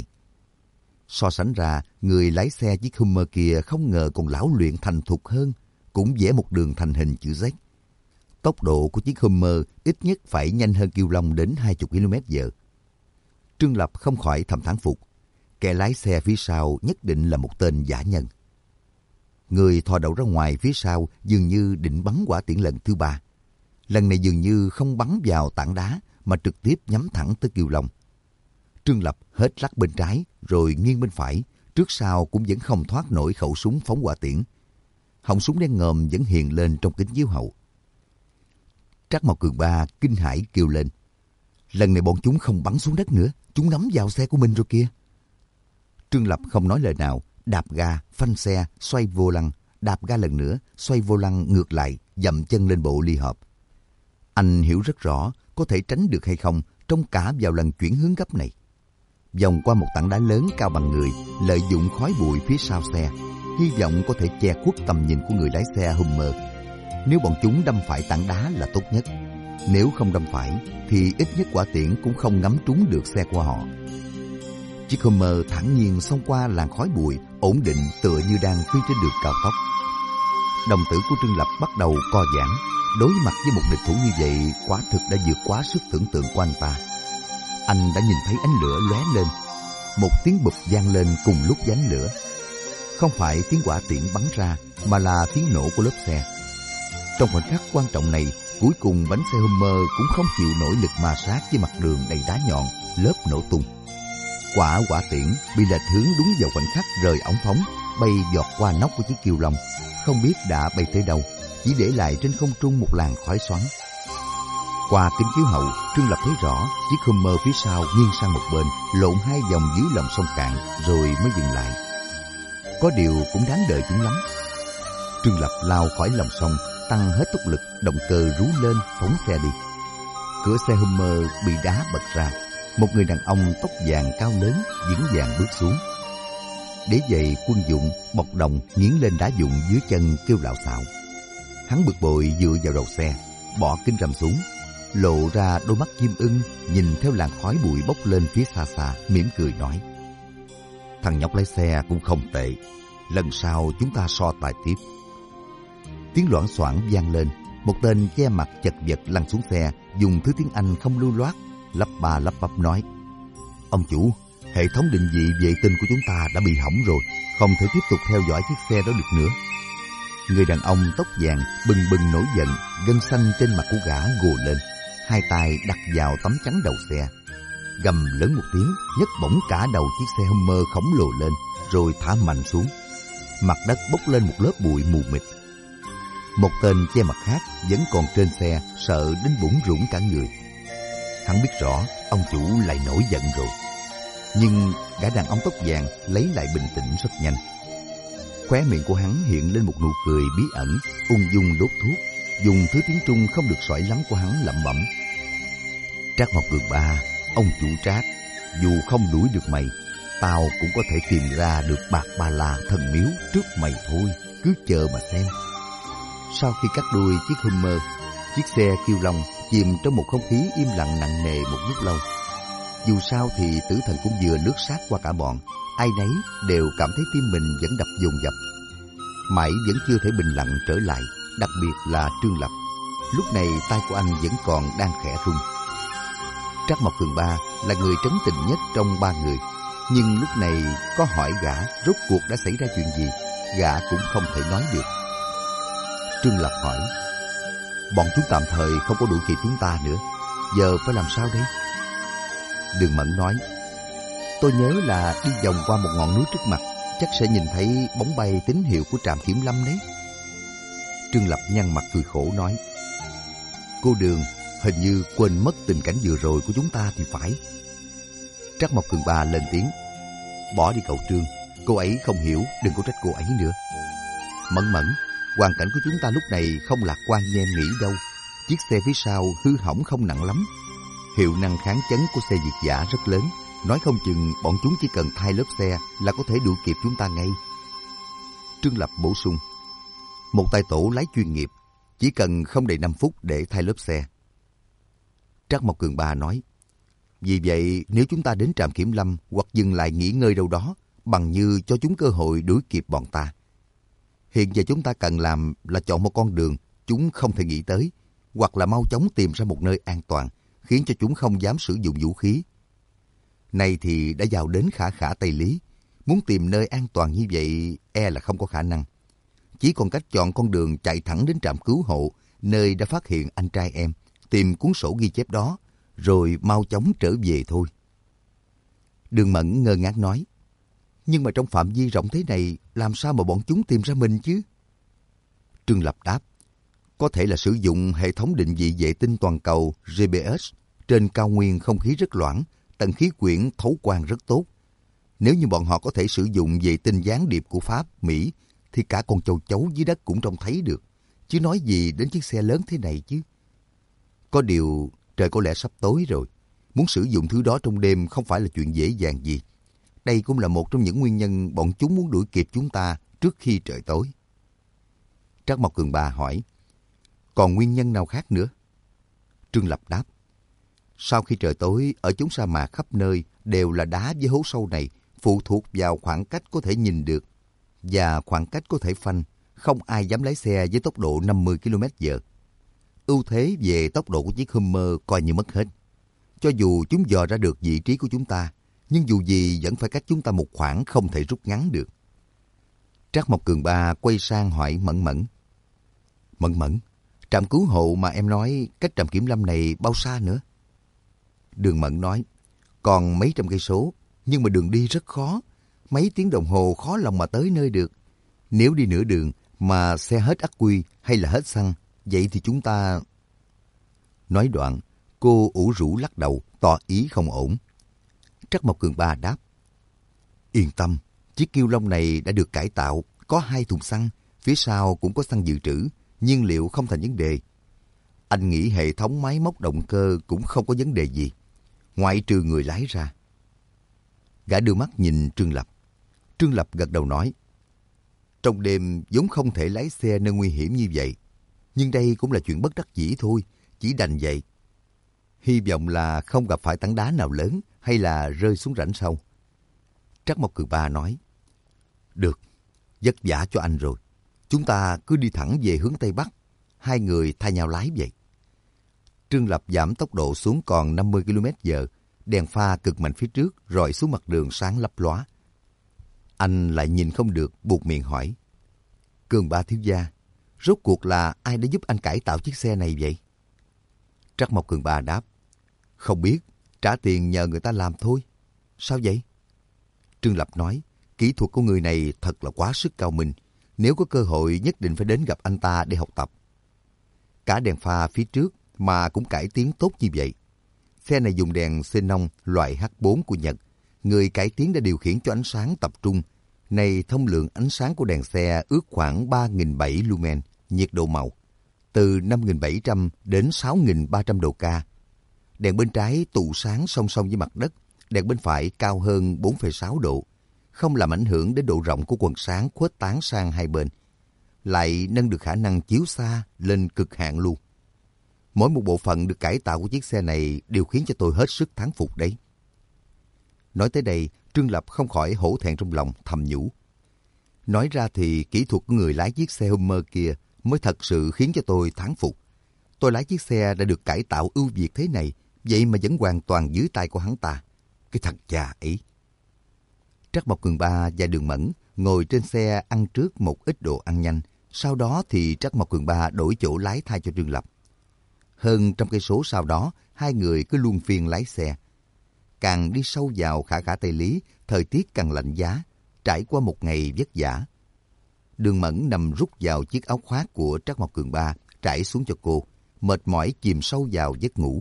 A: So sánh ra, người lái xe chiếc Hummer kia không ngờ còn lão luyện thành thục hơn, cũng vẽ một đường thành hình chữ Z. Tốc độ của chiếc Hummer ít nhất phải nhanh hơn kiêu long đến 20 km/h. Trương Lập không khỏi thầm thán phục, kẻ lái xe phía sau nhất định là một tên giả nhân. Người thò đầu ra ngoài phía sau dường như định bắn quả tiễn lần thứ 3. Lần này dường như không bắn vào tảng đá mà trực tiếp nhắm thẳng tới kiêu long. Trương Lập hết lắc bên trái rồi nghiêng bên phải, trước sau cũng vẫn không thoát nổi khẩu súng phóng quả tiễn. Họng súng đen ngòm vẫn hiện lên trong kính chiếu hậu. Trắc Mộc Cường Ba kinh hãi kêu lên. Lần này bọn chúng không bắn xuống đất nữa, chúng ngắm vào xe của mình rồi kia. Trương Lập không nói lời nào, đạp ga, phanh xe, xoay vô lăng, đạp ga lần nữa, xoay vô lăng ngược lại, dậm chân lên bộ ly hợp. Anh hiểu rất rõ có thể tránh được hay không trông cả vào lần chuyển hướng gấp này. Vòng qua một tảng đá lớn cao bằng người, lợi dụng khói bụi phía sau xe, hy vọng có thể che khuất tầm nhìn của người lái xe Hummer. Nếu bọn chúng đâm phải tảng đá là tốt nhất. Nếu không đâm phải thì ít nhất quả tiễn cũng không ngắm trúng được xe của họ. Chiếc Hummer thản nhiên xông qua làn khói bụi, ổn định tựa như đang phi trên đường cao tốc. Đồng tử của Trương Lập bắt đầu co giãn. Đối mặt với một địch thủ như vậy, quả thực đã vượt quá sức tưởng tượng của anh ta. Anh đã nhìn thấy ánh lửa lóe lên. Một tiếng bụp vang lên cùng lúc với ánh lửa. Không phải tiếng quả tiễn bắn ra, mà là tiếng nổ của lớp xe. Trong khoảnh khắc quan trọng này, cuối cùng bánh xe Hummer cũng không chịu nổi lực ma sát với mặt đường đầy đá nhọn, lớp nổ tung. Quả tiễn bị lệch hướng đúng vào khoảnh khắc rời ống phóng, bay giọt qua nóc của chiếc kiêu long, không biết đã bay tới đâu, chỉ để lại trên không trung một làn khói xoắn. Qua kính chiếu hậu, Trương Lập thấy rõ chiếc Hummer phía sau nghiêng sang một bên, lộn hai vòng dưới lòng sông cạn rồi mới dừng lại. Có điều cũng đáng đợi chúng lắm. Trương Lập lao khỏi lòng sông, tăng hết tốc lực, động cơ rú lên phóng xe đi. Cửa xe Hummer bị đá bật ra. Một người đàn ông tóc vàng cao lớn vững vàng bước xuống. Đế giày quân dụng bọc đồng nghiến lên đá vụn dưới chân kêu lạo xạo. Hắn bực bội dựa vào đầu xe, bỏ kính râm xuống, lộ ra đôi mắt chim ưng nhìn theo làn khói bụi bốc lên phía xa xa, mỉm cười nói: Thằng nhóc lái xe cũng không tệ, lần sau chúng ta so tài tiếp. Tiếng loảng xoảng vang lên, một tên che mặt chật vật lăn xuống xe, dùng thứ tiếng Anh không lưu loát, lắp ba lắp bắp nói: Ông chủ, Hệ thống định vị vệ tinh của chúng ta đã bị hỏng rồi, không thể tiếp tục theo dõi chiếc xe đó được nữa. Người đàn ông tóc vàng bừng bừng nổi giận, gân xanh trên mặt của gã gồ lên, hai tay đặt vào tấm chắn đầu xe. Gầm lớn một tiếng, nhấc bổng cả đầu chiếc xe Hummer khổng lồ lên, rồi thả mạnh xuống. Mặt đất bốc lên một lớp bụi mù mịt. Một tên che mặt khác vẫn còn trên xe, sợ đến bủn rủn cả người. Hắn biết rõ ông chủ lại nổi giận rồi. Nhưng gã đàn ông tóc vàng lấy lại bình tĩnh rất nhanh. Khóe miệng của hắn hiện lên một nụ cười bí ẩn, ung dung đốt thuốc, dùng thứ tiếng Trung không được sỏi lắm của hắn lẩm bẩm. Trác Mộc Cường Ba, ông chủ Trác, dù không đuổi được mày, tao cũng có thể tìm ra được Bạc Ba La thần miếu trước mày thôi, cứ chờ mà xem. Sau khi cắt đuôi chiếc Hummer, chiếc xe Kiêu Long chìm trong một không khí im lặng nặng nề một lúc lâu. Dù sao thì Tử Thần cũng vừa lướt sát qua cả bọn, ai nấy đều cảm thấy tim mình vẫn đập dồn dập. Mãi vẫn chưa thể bình lặng trở lại, đặc biệt là Trương Lập. Lúc này tay của anh vẫn còn đang khẽ run. Trác Mộc Cường Ba là người trấn tĩnh nhất trong ba người, nhưng lúc này có hỏi gã rốt cuộc đã xảy ra chuyện gì, gã cũng không thể nói được. Trương Lập hỏi, bọn chúng tạm thời không có đuổi kịp chúng ta nữa, giờ phải làm sao đây? Đường Mẫn nói, tôi nhớ là đi vòng qua một ngọn núi trước mặt, chắc sẽ nhìn thấy bóng bay tín hiệu của trạm kiểm lâm đấy. Trương Lập nhăn mặt cười khổ nói, cô Đường hình như quên mất tình cảnh vừa rồi của chúng ta thì phải. Trác Mộc Cường Ba lên tiếng, bỏ đi cậu Trương, cô ấy không hiểu, đừng có trách cô ấy nữa. Mẫn Mẫn, hoàn cảnh của chúng ta lúc này không lạc quan như em nghĩ đâu. Chiếc xe phía sau hư hỏng không nặng lắm. Hiệu năng kháng chấn của xe Việt dã rất lớn, nói không chừng bọn chúng chỉ cần thay lớp xe là có thể đuổi kịp chúng ta ngay. Trương Lập bổ sung, một tay tổ lái chuyên nghiệp, chỉ cần không đầy 5 phút để thay lớp xe. Trác Mộc Cường Ba nói, vì vậy nếu chúng ta đến trạm kiểm lâm hoặc dừng lại nghỉ ngơi đâu đó, bằng như cho chúng cơ hội đuổi kịp bọn ta. Hiện giờ chúng ta cần làm là chọn một con đường chúng không thể nghĩ tới, hoặc là mau chóng tìm ra một nơi an toàn, khiến cho chúng không dám sử dụng vũ khí. Nay thì đã vào đến khả Tây Lý, muốn tìm nơi an toàn như vậy e là không có khả năng. Chỉ còn cách chọn con đường chạy thẳng đến trạm cứu hộ, nơi đã phát hiện anh trai em, tìm cuốn sổ ghi chép đó, rồi mau chóng trở về thôi. Đường Mẫn ngơ ngác nói, nhưng mà trong phạm vi rộng thế này, làm sao mà bọn chúng tìm ra mình chứ? Trương Lập đáp, có thể là sử dụng hệ thống định vị vệ tinh toàn cầu GPS. Trên cao nguyên không khí rất loãng, tầng khí quyển thấu quang rất tốt. Nếu như bọn họ có thể sử dụng vệ tinh gián điệp của Pháp, Mỹ, thì cả con châu chấu dưới đất cũng trông thấy được. Chứ nói gì đến chiếc xe lớn thế này chứ. Có điều, trời có lẽ sắp tối rồi. Muốn sử dụng thứ đó trong đêm không phải là chuyện dễ dàng gì. Đây cũng là một trong những nguyên nhân bọn chúng muốn đuổi kịp chúng ta trước khi trời tối. Trác Mộc Cường Ba hỏi, còn nguyên nhân nào khác nữa? Trương Lập đáp, sau khi trời tối, ở chốn sa mạc khắp nơi đều là đá với hố sâu này, phụ thuộc vào khoảng cách có thể nhìn được và khoảng cách có thể phanh. Không ai dám lái xe với tốc độ 50 km/h. Ưu thế về tốc độ của chiếc Hummer coi như mất hết. Cho dù chúng dò ra được vị trí của chúng ta, nhưng dù gì vẫn phải cách chúng ta một khoảng không thể rút ngắn được. Trác Mộc Cường Ba quay sang hỏi Mẫn Mẫn. Mẫn Mẫn, trạm cứu hộ mà em nói cách trạm kiểm lâm này bao xa nữa? Đường Mẫn nói, còn mấy trăm cây số, nhưng mà đường đi rất khó. Mấy tiếng đồng hồ khó lòng mà tới nơi được. Nếu đi nửa đường mà xe hết ắc quy hay là hết xăng, vậy thì chúng ta... Nói đoạn, cô ủ rũ lắc đầu, tỏ ý không ổn. Trác Mộc Cường Ba đáp, yên tâm, chiếc Kiêu Long này đã được cải tạo, có 2 thùng xăng, phía sau cũng có xăng dự trữ, nhiên liệu không thành vấn đề. Anh nghĩ hệ thống máy móc động cơ cũng không có vấn đề gì, ngoại trừ người lái ra. Gã đưa mắt nhìn Trương Lập. Trương Lập gật đầu nói, trong đêm vốn không thể lái xe nơi nguy hiểm như vậy, nhưng đây cũng là chuyện bất đắc dĩ thôi, chỉ đành vậy. Hy vọng là không gặp phải tảng đá nào lớn hay là rơi xuống rãnh sâu. Trác Mộc Cường Ba nói, được, vất vả cho anh rồi. Chúng ta cứ đi thẳng về hướng Tây Bắc. Hai người thay nhau lái vậy. Trương Lập giảm tốc độ xuống còn 50 km/h, Đèn pha cực mạnh phía trước rọi xuống mặt đường sáng lấp lóa. Anh lại nhìn không được, buột miệng hỏi. Cường Ba thiếu gia, rốt cuộc là ai đã giúp anh cải tạo chiếc xe này vậy? Trắc Mộc Cường Ba đáp. Không biết, trả tiền nhờ người ta làm thôi. Sao vậy? Trương Lập nói, kỹ thuật của người này thật là quá sức cao minh. Nếu có cơ hội nhất định phải đến gặp anh ta để học tập. Cả đèn pha phía trước mà cũng cải tiến tốt như vậy. Xe này dùng đèn xenon loại H4 của Nhật. Người cải tiến đã điều khiển cho ánh sáng tập trung. Này thông lượng ánh sáng của đèn xe ước khoảng 3.700 lumen, nhiệt độ màu từ 5.700 đến 6.300 độ K. Đèn bên trái tụ sáng song song với mặt đất, đèn bên phải cao hơn 4,6 độ, không làm ảnh hưởng đến độ rộng của quần sáng khuếch tán sang hai bên, lại nâng được khả năng chiếu xa lên cực hạn luôn. Mỗi một bộ phận được cải tạo của chiếc xe này đều khiến cho tôi hết sức thán phục đấy. Nói tới đây, Trương Lập không khỏi hổ thẹn trong lòng, thầm nhủ. Nói ra thì kỹ thuật của người lái chiếc xe Hummer kia mới thật sự khiến cho tôi thán phục. Tôi lái chiếc xe đã được cải tạo ưu việt thế này, vậy mà vẫn hoàn toàn dưới tay của hắn ta. Cái thằng già ấy. Trắc Mộc Cường Ba và Đường Mẫn ngồi trên xe ăn trước một ít đồ ăn nhanh. Sau đó thì Trắc Mộc Cường Ba đổi chỗ lái thay cho Trương Lập. Hơn 100 cây số sau đó, hai người cứ luân phiên lái xe. Càng đi sâu vào khả khả Tây Lý, thời tiết càng lạnh giá, trải qua một ngày vất vả. Đường Mẫn nằm rút vào chiếc áo khoác của Trắc Mộc Cường Ba, trải xuống cho cô, mệt mỏi chìm sâu vào giấc ngủ.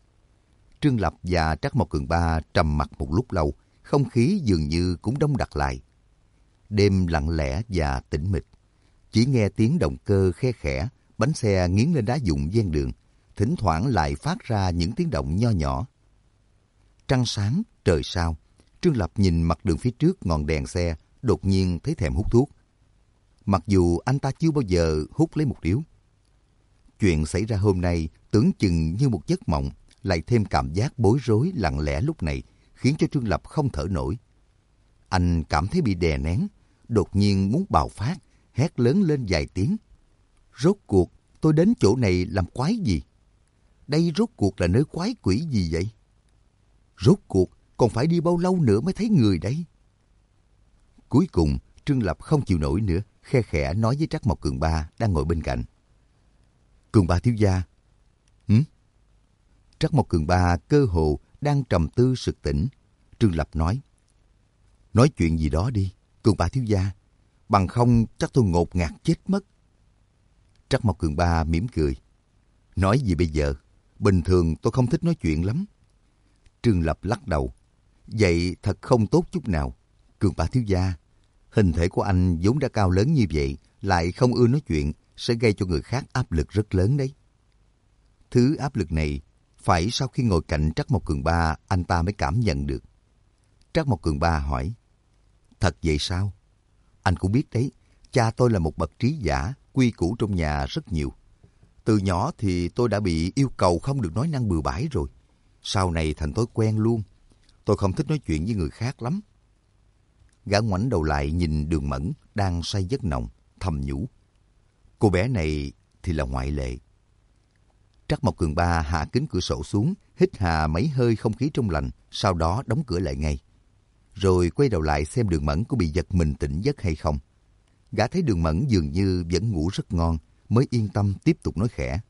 A: Trương Lập và Trắc Mộc Cường Ba trầm mặc một lúc lâu, không khí dường như cũng đông đặc lại. Đêm lặng lẽ và tĩnh mịch, chỉ nghe tiếng động cơ khe khẽ, bánh xe nghiến lên đá vụn ven đường, thỉnh thoảng lại phát ra những tiếng động nho nhỏ. Trăng sáng, trời sao, Trương Lập nhìn mặt đường phía trước ngọn đèn xe, đột nhiên thấy thèm hút thuốc. Mặc dù anh ta chưa bao giờ hút lấy một điếu. Chuyện xảy ra hôm nay tưởng chừng như một giấc mộng, lại thêm cảm giác bối rối lặng lẽ lúc này, khiến cho Trương Lập không thở nổi. Anh cảm thấy bị đè nén, đột nhiên muốn bạo phát, hét lớn lên vài tiếng. Rốt cuộc tôi đến chỗ này làm quái gì? Đây rốt cuộc là nơi quái quỷ gì vậy? Rốt cuộc còn phải đi bao lâu nữa mới thấy người đấy? Cuối cùng Trương Lập không chịu nổi nữa, khe khẽ nói với Trắc Mộc Cường Ba đang ngồi bên cạnh. Cường Ba thiếu gia. Trắc Mộc Cường Ba cơ hồ đang trầm tư sực tỉnh. Trương Lập nói. Nói chuyện gì đó đi, Cường Ba thiếu gia. Bằng không chắc tôi ngột ngạt chết mất. Trắc Mộc Cường Ba mỉm cười. Nói gì bây giờ? Bình thường tôi không thích nói chuyện lắm. Trương Lập lắc đầu. Vậy thật không tốt chút nào. Cường Ba thiếu gia, hình thể của anh vốn đã cao lớn như vậy, lại không ưa nói chuyện, sẽ gây cho người khác áp lực rất lớn đấy. Thứ áp lực này, phải sau khi ngồi cạnh Trắc Mộc Cường Ba, anh ta mới cảm nhận được. Trắc Mộc Cường Ba hỏi. Thật vậy sao? Anh cũng biết đấy, cha tôi là một bậc trí giả, quy củ trong nhà rất nhiều. Từ nhỏ thì tôi đã bị yêu cầu không được nói năng bừa bãi rồi. Sau này thành thói quen luôn. Tôi không thích nói chuyện với người khác lắm. Gã ngoảnh đầu lại nhìn Đường Mẫn đang say giấc nồng, thầm nhủ. Cô bé này thì là ngoại lệ. Trắc Mộc Cường Ba hạ kính cửa sổ xuống, hít hà mấy hơi không khí trong lành, sau đó đóng cửa lại ngay. Rồi quay đầu lại xem Đường Mẫn có bị giật mình tỉnh giấc hay không. Gã thấy Đường Mẫn dường như vẫn ngủ rất ngon, mới yên tâm tiếp tục nói khẽ.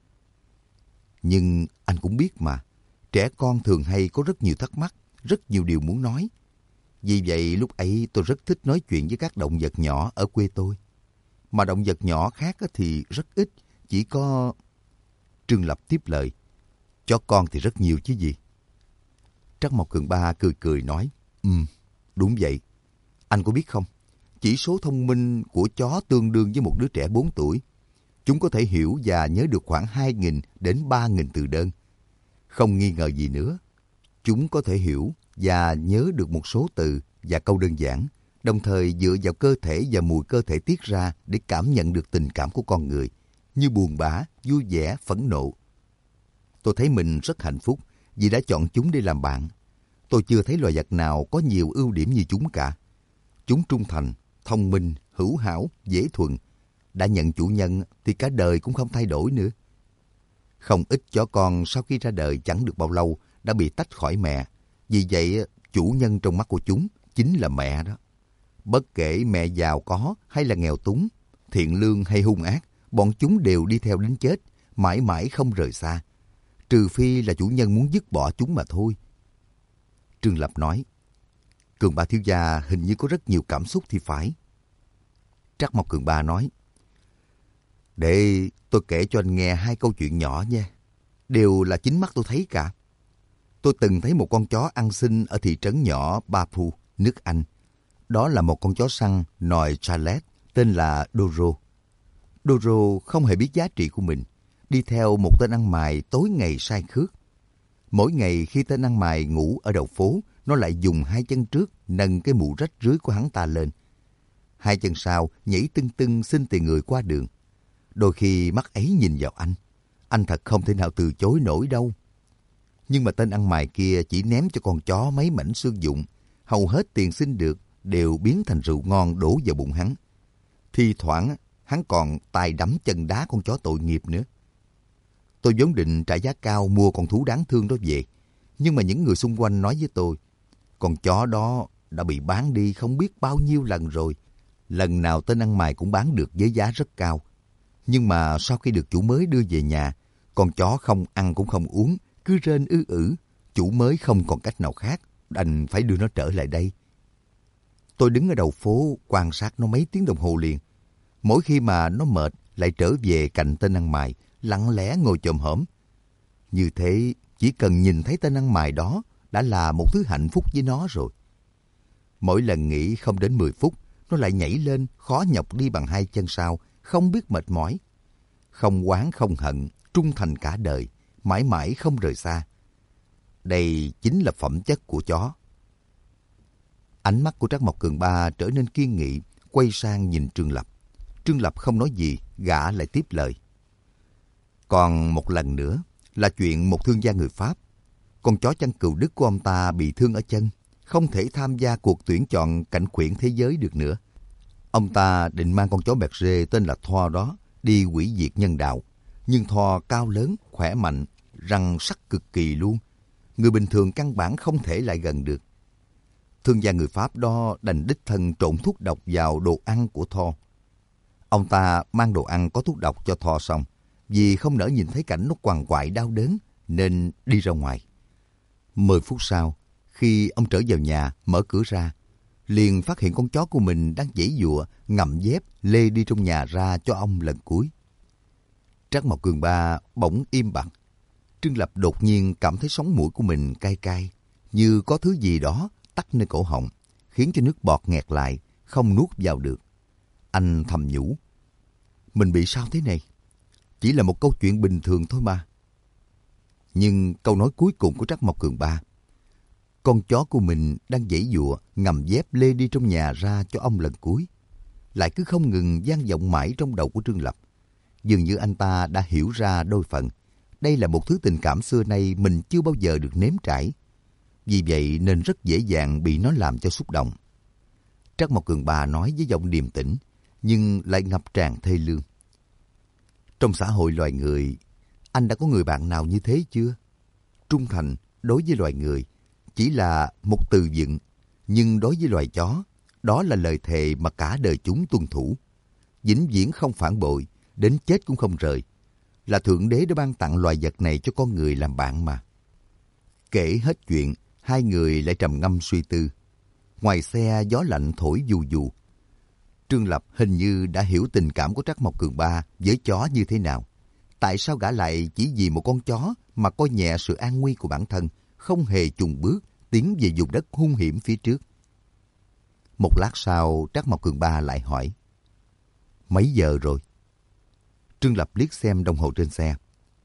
A: Nhưng anh cũng biết mà, trẻ con thường hay có rất nhiều thắc mắc, rất nhiều điều muốn nói. Vì vậy lúc ấy tôi rất thích nói chuyện với các động vật nhỏ ở quê tôi. Mà động vật nhỏ khác thì rất ít, chỉ có... Trương Lập tiếp lời. Chó con thì rất nhiều chứ gì. Trắc Mộc Cường Ba cười cười nói. Đúng vậy. Anh có biết không? Chỉ số thông minh của chó tương đương với một đứa trẻ 4 tuổi. Chúng có thể hiểu và nhớ được khoảng 2.000 đến 3.000 từ đơn. Không nghi ngờ gì nữa. Chúng có thể hiểu và nhớ được một số từ và câu đơn giản, đồng thời dựa vào cơ thể và mùi cơ thể tiết ra để cảm nhận được tình cảm của con người, như buồn bã, vui vẻ, phẫn nộ. Tôi thấy mình rất hạnh phúc vì đã chọn chúng để làm bạn. Tôi chưa thấy loài vật nào có nhiều ưu điểm như chúng cả. Chúng trung thành, thông minh, hữu hảo, dễ thuần. Đã nhận chủ nhân thì cả đời cũng không thay đổi nữa. Không ít chó con sau khi ra đời chẳng được bao lâu đã bị tách khỏi mẹ. Vì vậy, chủ nhân trong mắt của chúng chính là mẹ đó. Bất kể mẹ giàu có hay là nghèo túng, thiện lương hay hung ác, bọn chúng đều đi theo đến chết, mãi mãi không rời xa. Trừ phi là chủ nhân muốn dứt bỏ chúng mà thôi. Trương Lập nói, Cường Ba thiếu gia hình như có rất nhiều cảm xúc thì phải. Trắc Mộc Cường Ba nói, để tôi kể cho anh nghe 2 câu chuyện nhỏ nha. Đều là chính mắt tôi thấy cả. Tôi từng thấy một con chó ăn xin ở thị trấn nhỏ Bapu, nước Anh. Đó là một con chó săn nòi Charlotte tên là Doro. Doro không hề biết giá trị của mình, đi theo một tên ăn mày tối ngày sai khước. Mỗi ngày khi tên ăn mày ngủ ở đầu phố, nó lại dùng 2 chân trước nâng cái mũ rách rưới của hắn ta lên. 2 chân sau nhảy tưng tưng xin tiền người qua đường. Đôi khi mắt ấy nhìn vào anh thật không thể nào từ chối nổi đâu. Nhưng mà tên ăn mày kia chỉ ném cho con chó mấy mảnh xương dụng, hầu hết tiền xin được đều biến thành rượu ngon đổ vào bụng hắn. Thi thoảng hắn còn tay đấm chân đá con chó tội nghiệp nữa. Tôi vốn định trả giá cao mua con thú đáng thương đó về, nhưng mà những người xung quanh nói với tôi, con chó đó đã bị bán đi không biết bao nhiêu lần rồi. Lần nào tên ăn mày cũng bán được với giá rất cao. Nhưng mà sau khi được chủ mới đưa về nhà, con chó không ăn cũng không uống, cứ rên ư. Chủ mới không còn cách nào khác, đành phải đưa nó trở lại đây. Tôi đứng ở đầu phố quan sát nó mấy tiếng đồng hồ liền. Mỗi khi mà nó mệt lại trở về cạnh tên ăn mày, lặng lẽ ngồi chồm hổm. Như thế, chỉ cần nhìn thấy tên ăn mày đó đã là một thứ hạnh phúc với nó rồi. Mỗi lần nghỉ không đến 10 phút, nó lại nhảy lên, khó nhọc đi bằng 2 chân sau, không biết mệt mỏi. Không oán không hận, trung thành cả đời, mãi mãi không rời xa. Đây chính là phẩm chất của chó. Ánh mắt của Trắc Mộc Cường Ba trở nên kiên nghị, quay sang nhìn Trương Lập. Trương Lập không nói gì, gã lại tiếp lời. Còn một lần nữa là chuyện một thương gia người Pháp. Con chó chăn cừu Đức của ông ta bị thương ở chân, không thể tham gia cuộc tuyển chọn cảnh khuyển thế giới được nữa. Ông ta định mang con chó Berger tên là Thor đó đi hủy diệt nhân đạo. Nhưng Thor cao lớn, khỏe mạnh, răng sắc cực kỳ luôn. Người bình thường căn bản không thể lại gần được. Thương gia người Pháp đó đành đích thân trộn thuốc độc vào đồ ăn của Thor. Ông ta mang đồ ăn có thuốc độc cho Thor xong, vì không nỡ nhìn thấy cảnh nó quằn quại đau đớn, nên đi ra ngoài. 10 phút sau, khi ông trở vào nhà, mở cửa ra, liền phát hiện con chó của mình đang giãy giụa, ngậm dép, lê đi trong nhà ra cho ông lần cuối. Trắc Mộc Cường Ba bỗng im bặt. Trương Lập đột nhiên cảm thấy sống mũi của mình cay cay, như có thứ gì đó tắc nơi cổ họng, khiến cho nước bọt nghẹt lại, không nuốt vào được. Anh thầm nhủ, mình bị sao thế này? Chỉ là một câu chuyện bình thường thôi mà. Nhưng câu nói cuối cùng của Trắc Mộc Cường Ba, con chó của mình đang giãy giụa, ngầm dép lê đi trong nhà ra cho ông lần cuối, lại cứ không ngừng vang vọng mãi trong đầu của Trương Lập. Dường như anh ta đã hiểu ra đôi phần. Đây là một thứ tình cảm xưa nay mình chưa bao giờ được nếm trải. Vì vậy nên rất dễ dàng bị nó làm cho xúc động. Trắc Mộc Cường Ba nói với giọng điềm tĩnh, nhưng lại ngập tràn thê lương. Trong xã hội loài người, anh đã có người bạn nào như thế chưa? Trung thành đối với loài người chỉ là một từ vựng, nhưng đối với loài chó, đó là lời thề mà cả đời chúng tuân thủ. Vĩnh viễn không phản bội, đến chết cũng không rời. Là Thượng Đế đã ban tặng loài vật này cho con người làm bạn mà. Kể hết chuyện, 2 người lại trầm ngâm suy tư. Ngoài xe gió lạnh thổi vù vù. Trương Lập hình như đã hiểu tình cảm của Trắc Mộc Cường Ba với chó như thế nào. Tại sao gã lại chỉ vì một con chó mà coi nhẹ sự an nguy của bản thân, không hề chùn bước tiến về vùng đất hung hiểm phía trước? Một lát sau, Trắc Mộc Cường Ba lại hỏi, mấy giờ rồi? Trương Lập liếc xem đồng hồ trên xe.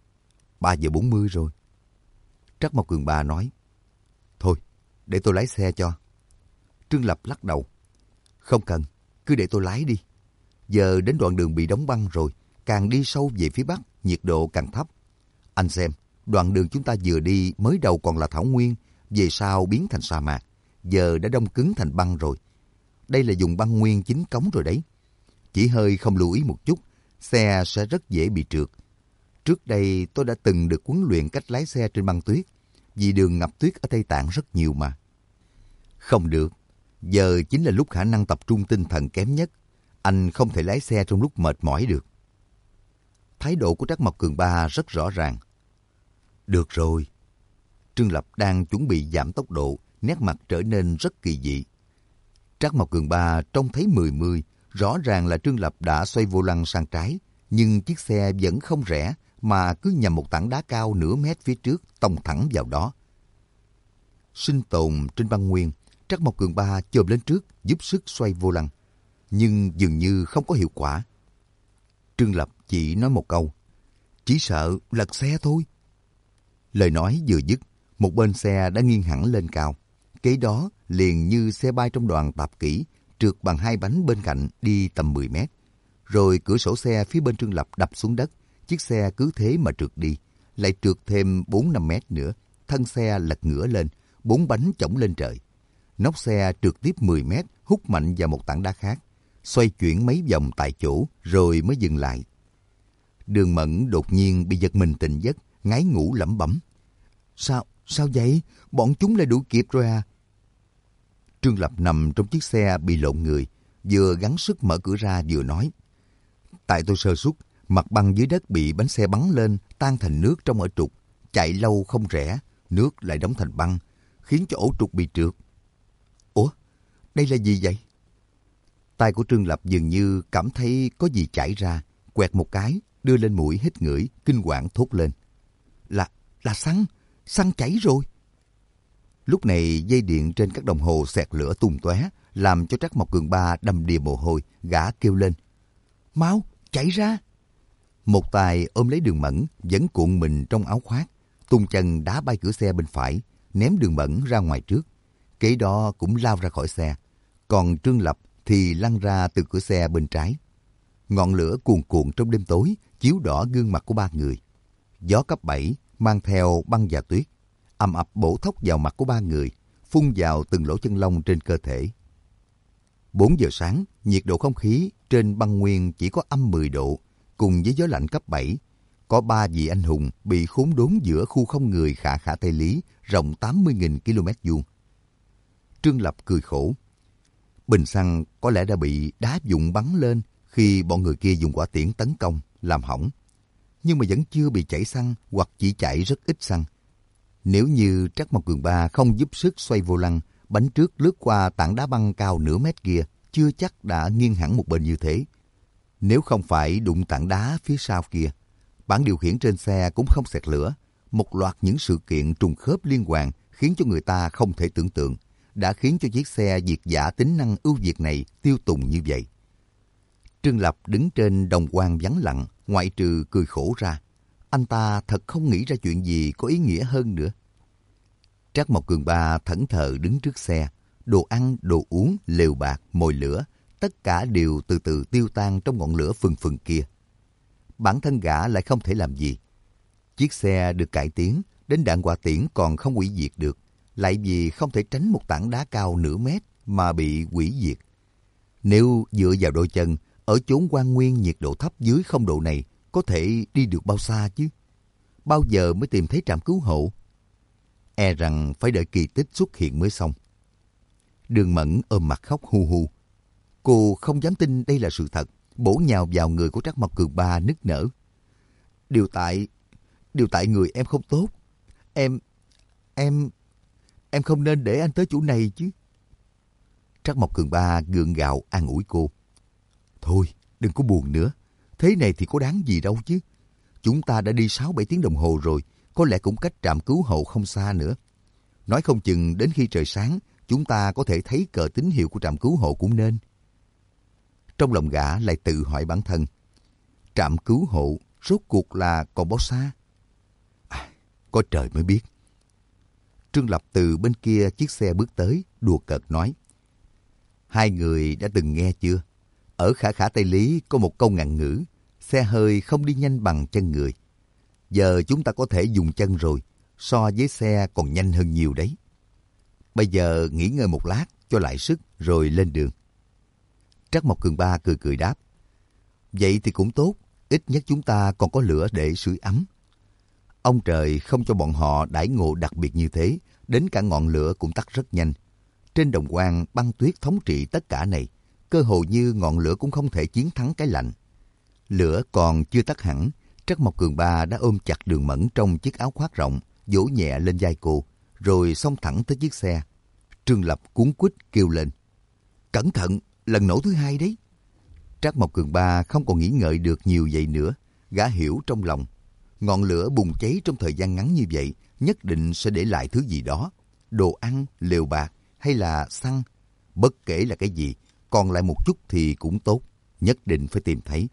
A: 3:40 rồi. Trắc Mộc Cường Ba nói, thôi, để tôi lái xe cho. Trương Lập lắc đầu, không cần, cứ để tôi lái đi. Giờ đến đoạn đường bị đóng băng rồi, càng đi sâu về phía bắc, nhiệt độ càng thấp. Anh xem, đoạn đường chúng ta vừa đi mới đầu còn là thảo nguyên, về sau biến thành sa mạc, giờ đã đông cứng thành băng rồi. Đây là vùng băng nguyên chính cống rồi đấy. Chỉ hơi không lưu ý một chút, xe sẽ rất dễ bị trượt. Trước đây tôi đã từng được huấn luyện cách lái xe trên băng tuyết. vì đường ngập tuyết ở Tây Tạng rất nhiều mà. Không được, giờ chính là lúc khả năng tập trung tinh thần kém nhất. Anh không thể lái xe trong lúc mệt mỏi được. Thái độ của Trác Mộc Cường Ba rất rõ ràng. Được rồi. Trương Lập đang chuẩn bị giảm tốc độ, nét mặt trở nên rất kỳ dị. Trác Mộc Cường Ba trông thấy mười mươi, rõ ràng là Trương Lập đã xoay vô lăng sang trái, nhưng chiếc xe vẫn không rẽ mà cứ nhằm một tảng đá cao nửa mét phía trước tông thẳng vào đó. Sinh tồn trên băng nguyên, Trác Mộc Cường Ba chồm lên trước giúp sức xoay vô lăng, nhưng dường như không có hiệu quả. Trương Lập chỉ nói một câu, chỉ sợ lật xe thôi. Lời nói vừa dứt, một bên xe đã nghiêng hẳn lên cao. Kế đó liền như xe bay trong đoàn tạp kỹ, trượt bằng hai bánh bên cạnh đi tầm 10 mét. Rồi cửa sổ xe phía bên Trương Lập đập xuống đất, chiếc xe cứ thế mà trượt đi, lại trượt thêm 4-5 mét nữa. Thân xe lật ngửa lên, 4 bánh chổng lên trời. Nóc xe trượt tiếp 10 mét, hút mạnh vào một tảng đá khác, xoay chuyển mấy vòng tại chỗ rồi mới dừng lại. Đường Mẫn đột nhiên bị giật mình tỉnh giấc, ngáy ngủ lẩm bẩm. Sao vậy? Bọn chúng lại đuổi kịp rồi à? Trương Lập nằm trong chiếc xe bị lộn người, vừa gắng sức mở cửa ra vừa nói. Tại tôi sơ suất, mặt băng dưới đất bị bánh xe bắn lên, tan thành nước trong ổ trục. Chạy lâu không rẽ, nước lại đóng thành băng, khiến cho ổ trục bị trượt. Ủa, đây là gì vậy? Tay của Trương Lập dường như cảm thấy có gì chảy ra, quẹt một cái, đưa lên mũi hít ngửi, kinh hoàng thốt lên. Là xăng chảy rồi. Lúc này dây điện trên các đồng hồ xẹt lửa tung tóe, làm cho Trác Mộc Cường Ba đầm đìa mồ hôi, gã kêu lên. Mau, chạy ra! Một tay ôm lấy Đường Mẫn, vẫn cuộn mình trong áo khoác, tung chân đá bay cửa xe bên phải, ném Đường Mẫn ra ngoài trước. Kế đó cũng lao ra khỏi xe. Còn Trương Lập thì lăn ra từ cửa xe bên trái. Ngọn lửa cuồn cuộn trong đêm tối, chiếu đỏ gương mặt của ba người. Gió cấp 7 mang theo băng và tuyết, ầm ập bổ thốc vào mặt của ba người, phun vào từng lỗ chân lông trên cơ thể. 4 giờ sáng, nhiệt độ không khí trên băng nguyên chỉ có âm 10 độ, cùng với gió lạnh cấp 7. Có 3 vị anh hùng bị khốn đốn giữa khu không người Khả Khả Tây Lý, rộng 80.000 km vuông. Trương Lập cười khổ. Bình xăng có lẽ đã bị đá vụn bắn lên khi bọn người kia dùng quả tiễn tấn công, làm hỏng. Nhưng mà vẫn chưa bị chảy xăng hoặc chỉ chảy rất ít xăng. Nếu như Trác Mộc Cường Ba không giúp sức xoay vô lăng, bánh trước lướt qua tảng đá băng cao nửa mét kia, chưa chắc đã nghiêng hẳn một bên như thế. Nếu không phải đụng tảng đá phía sau kia, bảng điều khiển trên xe cũng không xẹt lửa. Một loạt những sự kiện trùng khớp liên hoàn khiến cho người ta không thể tưởng tượng, đã khiến cho chiếc xe việt dã tính năng ưu việt này tiêu tùng như vậy. Trương Lập đứng trên đồng quang vắng lặng, ngoại trừ cười khổ ra. Anh ta thật không nghĩ ra chuyện gì có ý nghĩa hơn nữa. Trác Mộc Cường Ba thẫn thờ đứng trước xe. Đồ ăn, đồ uống, lều bạc, mồi lửa, tất cả đều từ từ tiêu tan trong ngọn lửa phừng phừng kia. Bản thân gã lại không thể làm gì. Chiếc xe được cải tiến, đến đạn hỏa tiễn còn không hủy diệt được, lại vì không thể tránh một tảng đá cao nửa mét mà bị hủy diệt. Nếu dựa vào đôi chân, ở chốn hoang nguyên nhiệt độ thấp dưới 0 độ này, có thể đi được bao xa chứ? Bao giờ mới tìm thấy trạm cứu hộ? E rằng phải đợi kỳ tích xuất hiện mới xong. Đường Mẫn ôm mặt khóc hu hu. Cô không dám tin đây là sự thật, bổ nhào vào người của Trác Mộc Cường Ba nức nở. Điều tại người em không tốt. Em không nên để anh tới chỗ này chứ. Trác Mộc Cường Ba gượng gạo an ủi cô. Thôi, đừng có buồn nữa. Thế này thì có đáng gì đâu chứ. Chúng ta đã đi 6-7 tiếng đồng hồ rồi, có lẽ cũng cách trạm cứu hộ không xa nữa. Nói không chừng đến khi trời sáng, chúng ta có thể thấy cờ tín hiệu của trạm cứu hộ cũng nên. Trong lòng gã lại tự hỏi bản thân. Trạm cứu hộ rốt cuộc là còn bao xa? Có trời mới biết. Trương Lập từ bên kia chiếc xe bước tới, đùa cợt nói. Hai người đã từng nghe chưa? Ở Khả Khả Tây Lý có một câu ngạn ngữ, xe hơi không đi nhanh bằng chân người. Giờ chúng ta có thể dùng chân rồi, so với xe còn nhanh hơn nhiều đấy. Bây giờ nghỉ ngơi một lát cho lại sức rồi lên đường. Trác Mộc Cường Ba cười cười đáp. Vậy thì cũng tốt, ít nhất chúng ta còn có lửa để sưởi ấm. Ông trời không cho bọn họ đãi ngộ đặc biệt như thế, đến cả ngọn lửa cũng tắt rất nhanh. Trên đồng quan, băng tuyết thống trị tất cả này, cơ hồ như ngọn lửa cũng không thể chiến thắng cái lạnh. Lửa còn chưa tắt hẳn, Trắc Mộc Cường Ba đã ôm chặt Đường Mẫn trong chiếc áo khoác rộng, vỗ nhẹ lên vai cô, rồi xông thẳng tới chiếc xe. Trương Lập cuống quýt kêu lên: "Cẩn thận, lần nổ thứ hai đấy!" Trắc Mộc Cường Ba không còn nghĩ ngợi được nhiều vậy nữa, gã hiểu trong lòng. Ngọn lửa bùng cháy trong thời gian ngắn như vậy, nhất định sẽ để lại thứ gì đó, đồ ăn, lều bạc hay là xăng. Bất kể là cái gì, còn lại một chút thì cũng tốt, nhất định phải tìm thấy.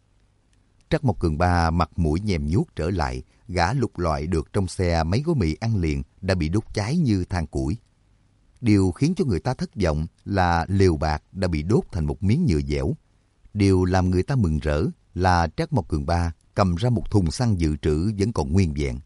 A: Trắc Mộc Cường Ba mặt mũi nhèm nhuốc trở lại, gã lục lọi được trong xe mấy gói mì ăn liền đã bị đốt cháy như than củi. Điều khiến cho người ta thất vọng là lều bạc đã bị đốt thành một miếng nhựa dẻo. Điều làm người ta mừng rỡ là Trắc Mộc Cường Ba cầm ra một thùng xăng dự trữ vẫn còn nguyên vẹn.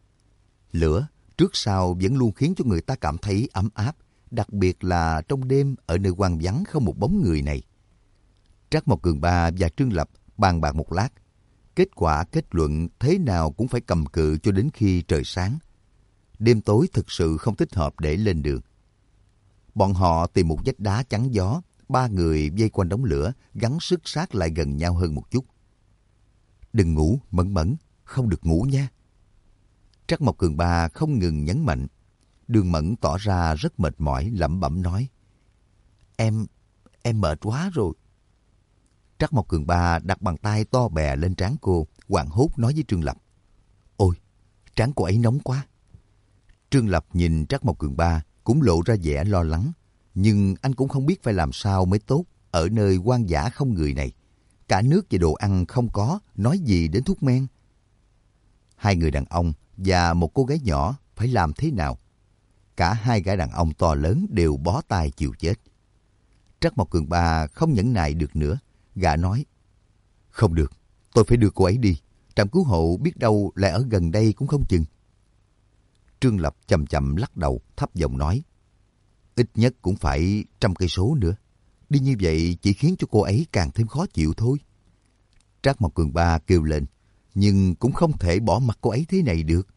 A: Lửa trước sau vẫn luôn khiến cho người ta cảm thấy ấm áp, đặc biệt là trong đêm ở nơi hoang vắng không một bóng người này. Trắc Mộc Cường Ba và Trương Lập bàn bạc một lát. Kết quả kết luận thế nào cũng phải cầm cự cho đến khi trời sáng. Đêm tối thực sự không thích hợp để lên đường. Bọn họ tìm một vách đá chắn gió, ba người vây quanh đống lửa, gắng sức sát lại gần nhau hơn một chút. "Đừng ngủ, Mẫn Mẫn, không được ngủ nha." Trắc Mộc Cường Ba không ngừng nhấn mạnh. Đường Mẫn tỏ ra rất mệt mỏi, lẩm bẩm nói: Em mệt quá rồi." Trắc Mộc Cường Ba đặt bàn tay to bè lên trán cô, hoảng hốt nói với Trương Lập: "Ôi, trán cô ấy nóng quá." Trương Lập nhìn Trắc Mộc Cường Ba cũng lộ ra vẻ lo lắng, nhưng anh cũng không biết phải làm sao mới tốt ở nơi hoang dã không người này. Cả nước và đồ ăn không có, nói gì đến thuốc men. Hai người đàn ông và một cô gái nhỏ phải làm thế nào? Cả hai gã đàn ông to lớn đều bó tay chịu chết. Trắc Mộc Cường Ba không nhẫn nại được nữa. Gã nói: "Không được, tôi phải đưa cô ấy đi. Trạm cứu hộ biết đâu lại ở gần đây cũng không chừng." Trương Lập chậm chậm lắc đầu, thấp giọng nói: "Ít nhất cũng phải 100 cây số nữa. Đi như vậy chỉ khiến cho cô ấy càng thêm khó chịu thôi." Trắc Mộc Cường Ba kêu lên: "Nhưng cũng không thể bỏ mặc cô ấy thế này được."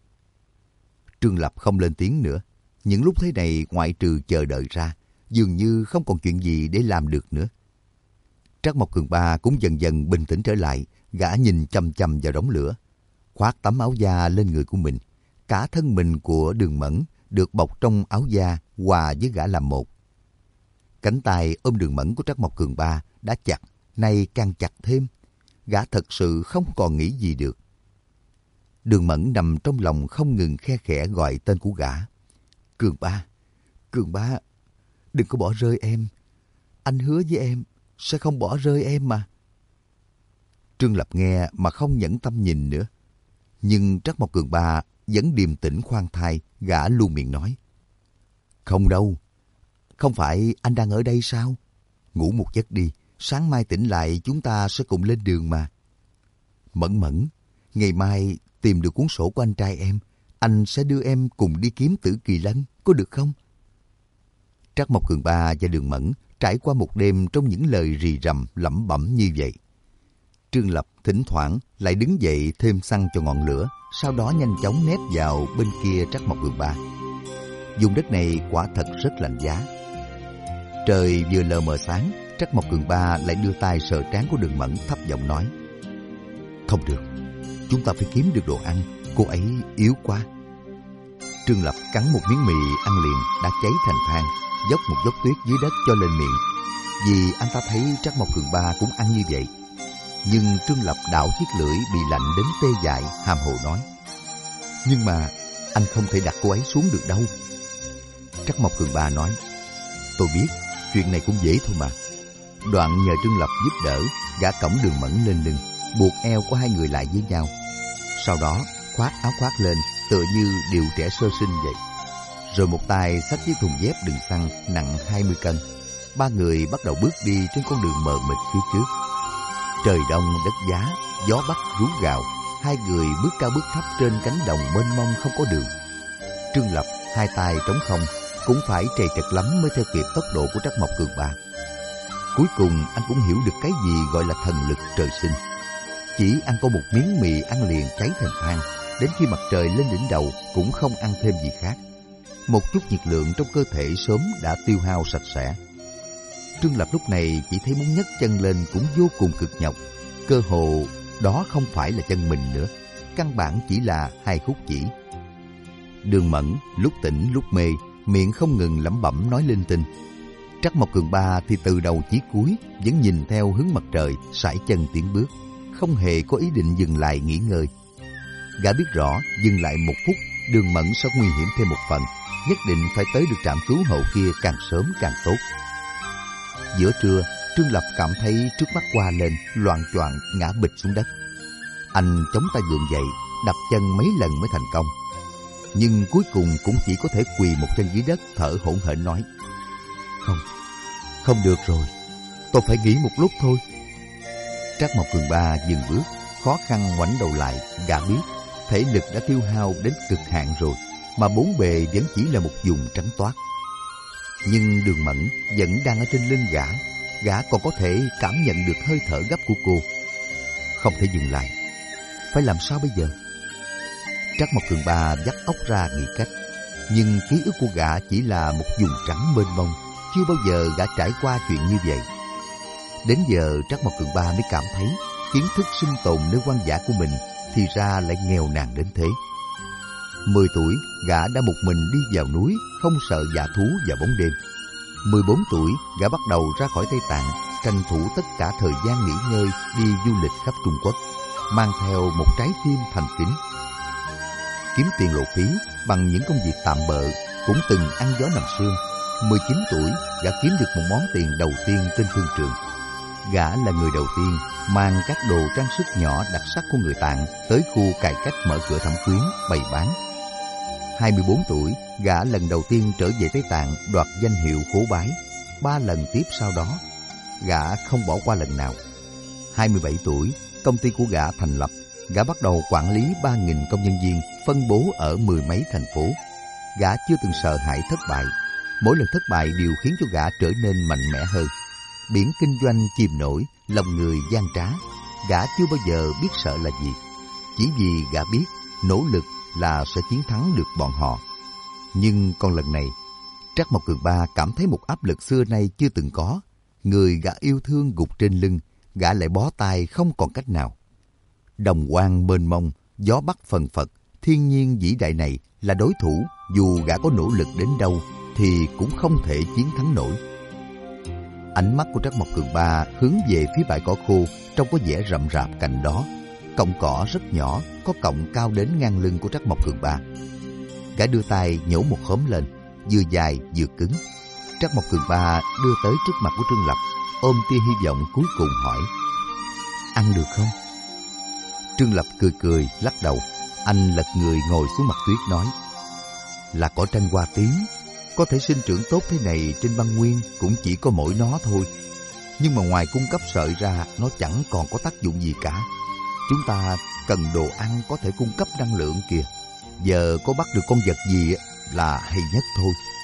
A: Trương Lập không lên tiếng nữa. Những lúc thế này ngoại trừ chờ đợi ra, dường như không còn chuyện gì để làm được nữa. Trắc Mộc Cường Ba cũng dần dần bình tĩnh trở lại, gã nhìn chằm chằm vào đống lửa, khoác tấm áo da lên người của mình. Cả thân mình của Đường Mẫn được bọc trong áo da hòa với gã làm một. Cánh tay ôm Đường Mẫn của Trắc Mộc Cường Ba đã chặt, nay càng chặt thêm. Gã thật sự không còn nghĩ gì được. Đường Mẫn nằm trong lòng không ngừng khe khẽ gọi tên của gã. "Cường Ba, Cường Ba, đừng có bỏ rơi em. Anh hứa với em sẽ không bỏ rơi em mà." Trương Lập nghe mà không nhẫn tâm nhìn nữa. Nhưng Trắc Mộc Cường Ba vẫn điềm tĩnh khoan thai, gã luôn miệng nói: "Không đâu, không phải anh đang ở đây sao? Ngủ một giấc đi, sáng mai tỉnh lại chúng ta sẽ cùng lên đường mà. Mẫn Mẫn, ngày mai tìm được cuốn sổ của anh trai em, anh sẽ đưa em cùng đi kiếm Tử Kỳ Lân, có được không?" Trắc Mộc Cường Ba và Đường Mẫn trải qua một đêm trong những lời rì rầm lẩm bẩm như vậy. Trương Lập thỉnh thoảng lại đứng dậy thêm xăng cho ngọn lửa, sau đó nhanh chóng nép vào bên kia Trắc Mộc Cường Ba. Vùng đất này quả thật rất lạnh giá. Trời vừa lờ mờ sáng, Trắc Mộc Cường Ba lại đưa tay sờ trán của Đường Mẫn, thấp giọng nói: "Không được, chúng ta phải kiếm được đồ ăn, cô ấy yếu quá." Trương Lập cắn một miếng mì ăn liền đã cháy thành than, dốc một dốc tuyết dưới đất cho lên miệng. Vì anh ta thấy Trắc Mộc Cường Ba cũng ăn như vậy. Nhưng Trương Lập đảo chiếc lưỡi bị lạnh đến tê dại, hàm hồ nói: "Nhưng mà anh không thể đặt cô ấy xuống được đâu." Trắc Mộc Cường Ba nói: "Tôi biết, chuyện này cũng dễ thôi mà." Đoạn nhờ Trương Lập giúp đỡ, gã cõng Đường Mẫn lên lưng, buộc eo của hai người lại với nhau. Sau đó khoác áo khoác lên, tựa như điều trẻ sơ sinh vậy. Rồi một tay xách chiếc thùng dép đựng xăng nặng 20 cân. Ba người bắt đầu bước đi trên con đường mờ mịt phía trước. Trời đông đất giá, gió bắc rú gào. Hai người bước cao bước thấp trên cánh đồng mênh mông không có đường. Trương Lập hai tay trống không, cũng phải trầy trật lắm mới theo kịp tốc độ của Trắc Mộc Cường Ba. Cuối cùng anh cũng hiểu được cái gì gọi là thần lực trời sinh. Chỉ ăn có một miếng mì ăn liền cháy thành than, đến khi mặt trời lên đỉnh đầu cũng không ăn thêm gì khác. Một chút nhiệt lượng trong cơ thể sớm đã tiêu hao sạch sẽ. Trương Lập lúc này chỉ thấy muốn nhấc chân lên cũng vô cùng cực nhọc. Cơ hồ đó không phải là chân mình nữa, căn bản chỉ là hai khúc chỉ. Đường Mẫn lúc tỉnh lúc mê, miệng không ngừng lẩm bẩm nói linh tinh. Trắc Mộc Cường Ba thì từ đầu chí cuối vẫn nhìn theo hướng mặt trời, sải chân tiến bước, không hề có ý định dừng lại nghỉ ngơi. Gã biết rõ dừng lại một phút, Đường Mẫn sẽ nguy hiểm thêm một phần, nhất định phải tới được trạm cứu hộ kia càng sớm càng tốt. Giữa trưa, Trương Lập cảm thấy trước mắt qua lên, loạng choạng ngã bịch xuống đất. Anh chống tay gượng dậy, đập chân mấy lần mới thành công. Nhưng cuối cùng cũng chỉ có thể quỳ một chân dưới đất, thở hổn hển nói: Không được rồi, tôi phải nghỉ một lúc thôi. Trác Mộc Cường Ba dừng bước, khó khăn ngoảnh đầu lại. Gã biết thể lực đã tiêu hao đến cực hạn rồi, mà bốn bề vẫn chỉ là một vùng trắng toát. Nhưng Đường Mẫn vẫn đang ở trên lưng gã, gã còn có thể cảm nhận được hơi thở gấp của cô. Không thể dừng lại, phải làm sao bây giờ? Trác Mộc Cường Ba vắt óc ra nghĩ cách, nhưng ký ức của gã chỉ là một vùng trắng mênh mông, chưa bao giờ gã trải qua chuyện như vậy. Đến giờ Trác Mộc Cường Ba mới cảm thấy kiến thức sinh tồn nơi hoang dã của mình thì ra lại nghèo nàn đến thế. 10 tuổi, gã đã một mình đi vào núi, không sợ dã thú vào bóng đêm. 14 tuổi, gã bắt đầu ra khỏi Tây Tạng, tranh thủ tất cả thời gian nghỉ ngơi đi du lịch khắp Trung Quốc, mang theo một trái tim thành kính. Kiếm tiền lộ phí bằng những công việc tạm bợ, cũng từng ăn gió nằm sương. 19 tuổi, gã kiếm được một món tiền đầu tiên trên thương trường. Gã là người đầu tiên mang các đồ trang sức nhỏ đặc sắc của người Tạng tới khu cải cách mở cửa thẩm quyến bày bán. 24 tuổi, gã lần đầu tiên trở về Tây Tạng đoạt danh hiệu khố bái. 3 lần tiếp sau đó, gã không bỏ qua lần nào. 27 tuổi, công ty của gã thành lập. Gã bắt đầu quản lý 3.000 công nhân viên phân bố ở 10 mấy thành phố. Gã chưa từng sợ hãi thất bại. Mỗi lần thất bại đều khiến cho gã trở nên mạnh mẽ hơn. Biển kinh doanh chìm nổi, lòng người gian trá. Gã chưa bao giờ biết sợ là gì. Chỉ vì gã biết nỗ lực là sẽ chiến thắng được bọn họ. Nhưng còn lần này, Trác Mộc Cường Ba cảm thấy một áp lực xưa nay chưa từng có. Người gã yêu thương gục trên lưng, gã lại bó tay không còn cách nào. Đồng quang mênh mông, gió bắc phần phật, thiên nhiên vĩ đại này là đối thủ, dù gã có nỗ lực đến đâu thì cũng không thể chiến thắng nổi. Ánh mắt của Trác Mộc Cường Ba hướng về phía bãi cỏ khô, trông có vẻ rậm rạp cạnh đó. Cọng cỏ rất nhỏ, có cọng cao đến ngang lưng của Trác Mộc Cường Ba. Gã đưa tay nhổ một khóm lên, vừa dài vừa cứng. Trác Mộc Cường Ba đưa tới trước mặt của Trương Lập, ôm tia hy vọng cuối cùng hỏi: Ăn được không? Trương Lập cười cười lắc đầu. Anh lật người ngồi xuống mặt tuyết nói: Là cỏ tranh hoa tím, có thể sinh trưởng tốt thế này trên băng nguyên cũng chỉ có mỗi nó thôi. Nhưng mà ngoài cung cấp sợi ra, nó chẳng còn có tác dụng gì cả. Chúng ta cần đồ ăn có thể cung cấp năng lượng kìa. Giờ có bắt được con vật gì là hay nhất thôi.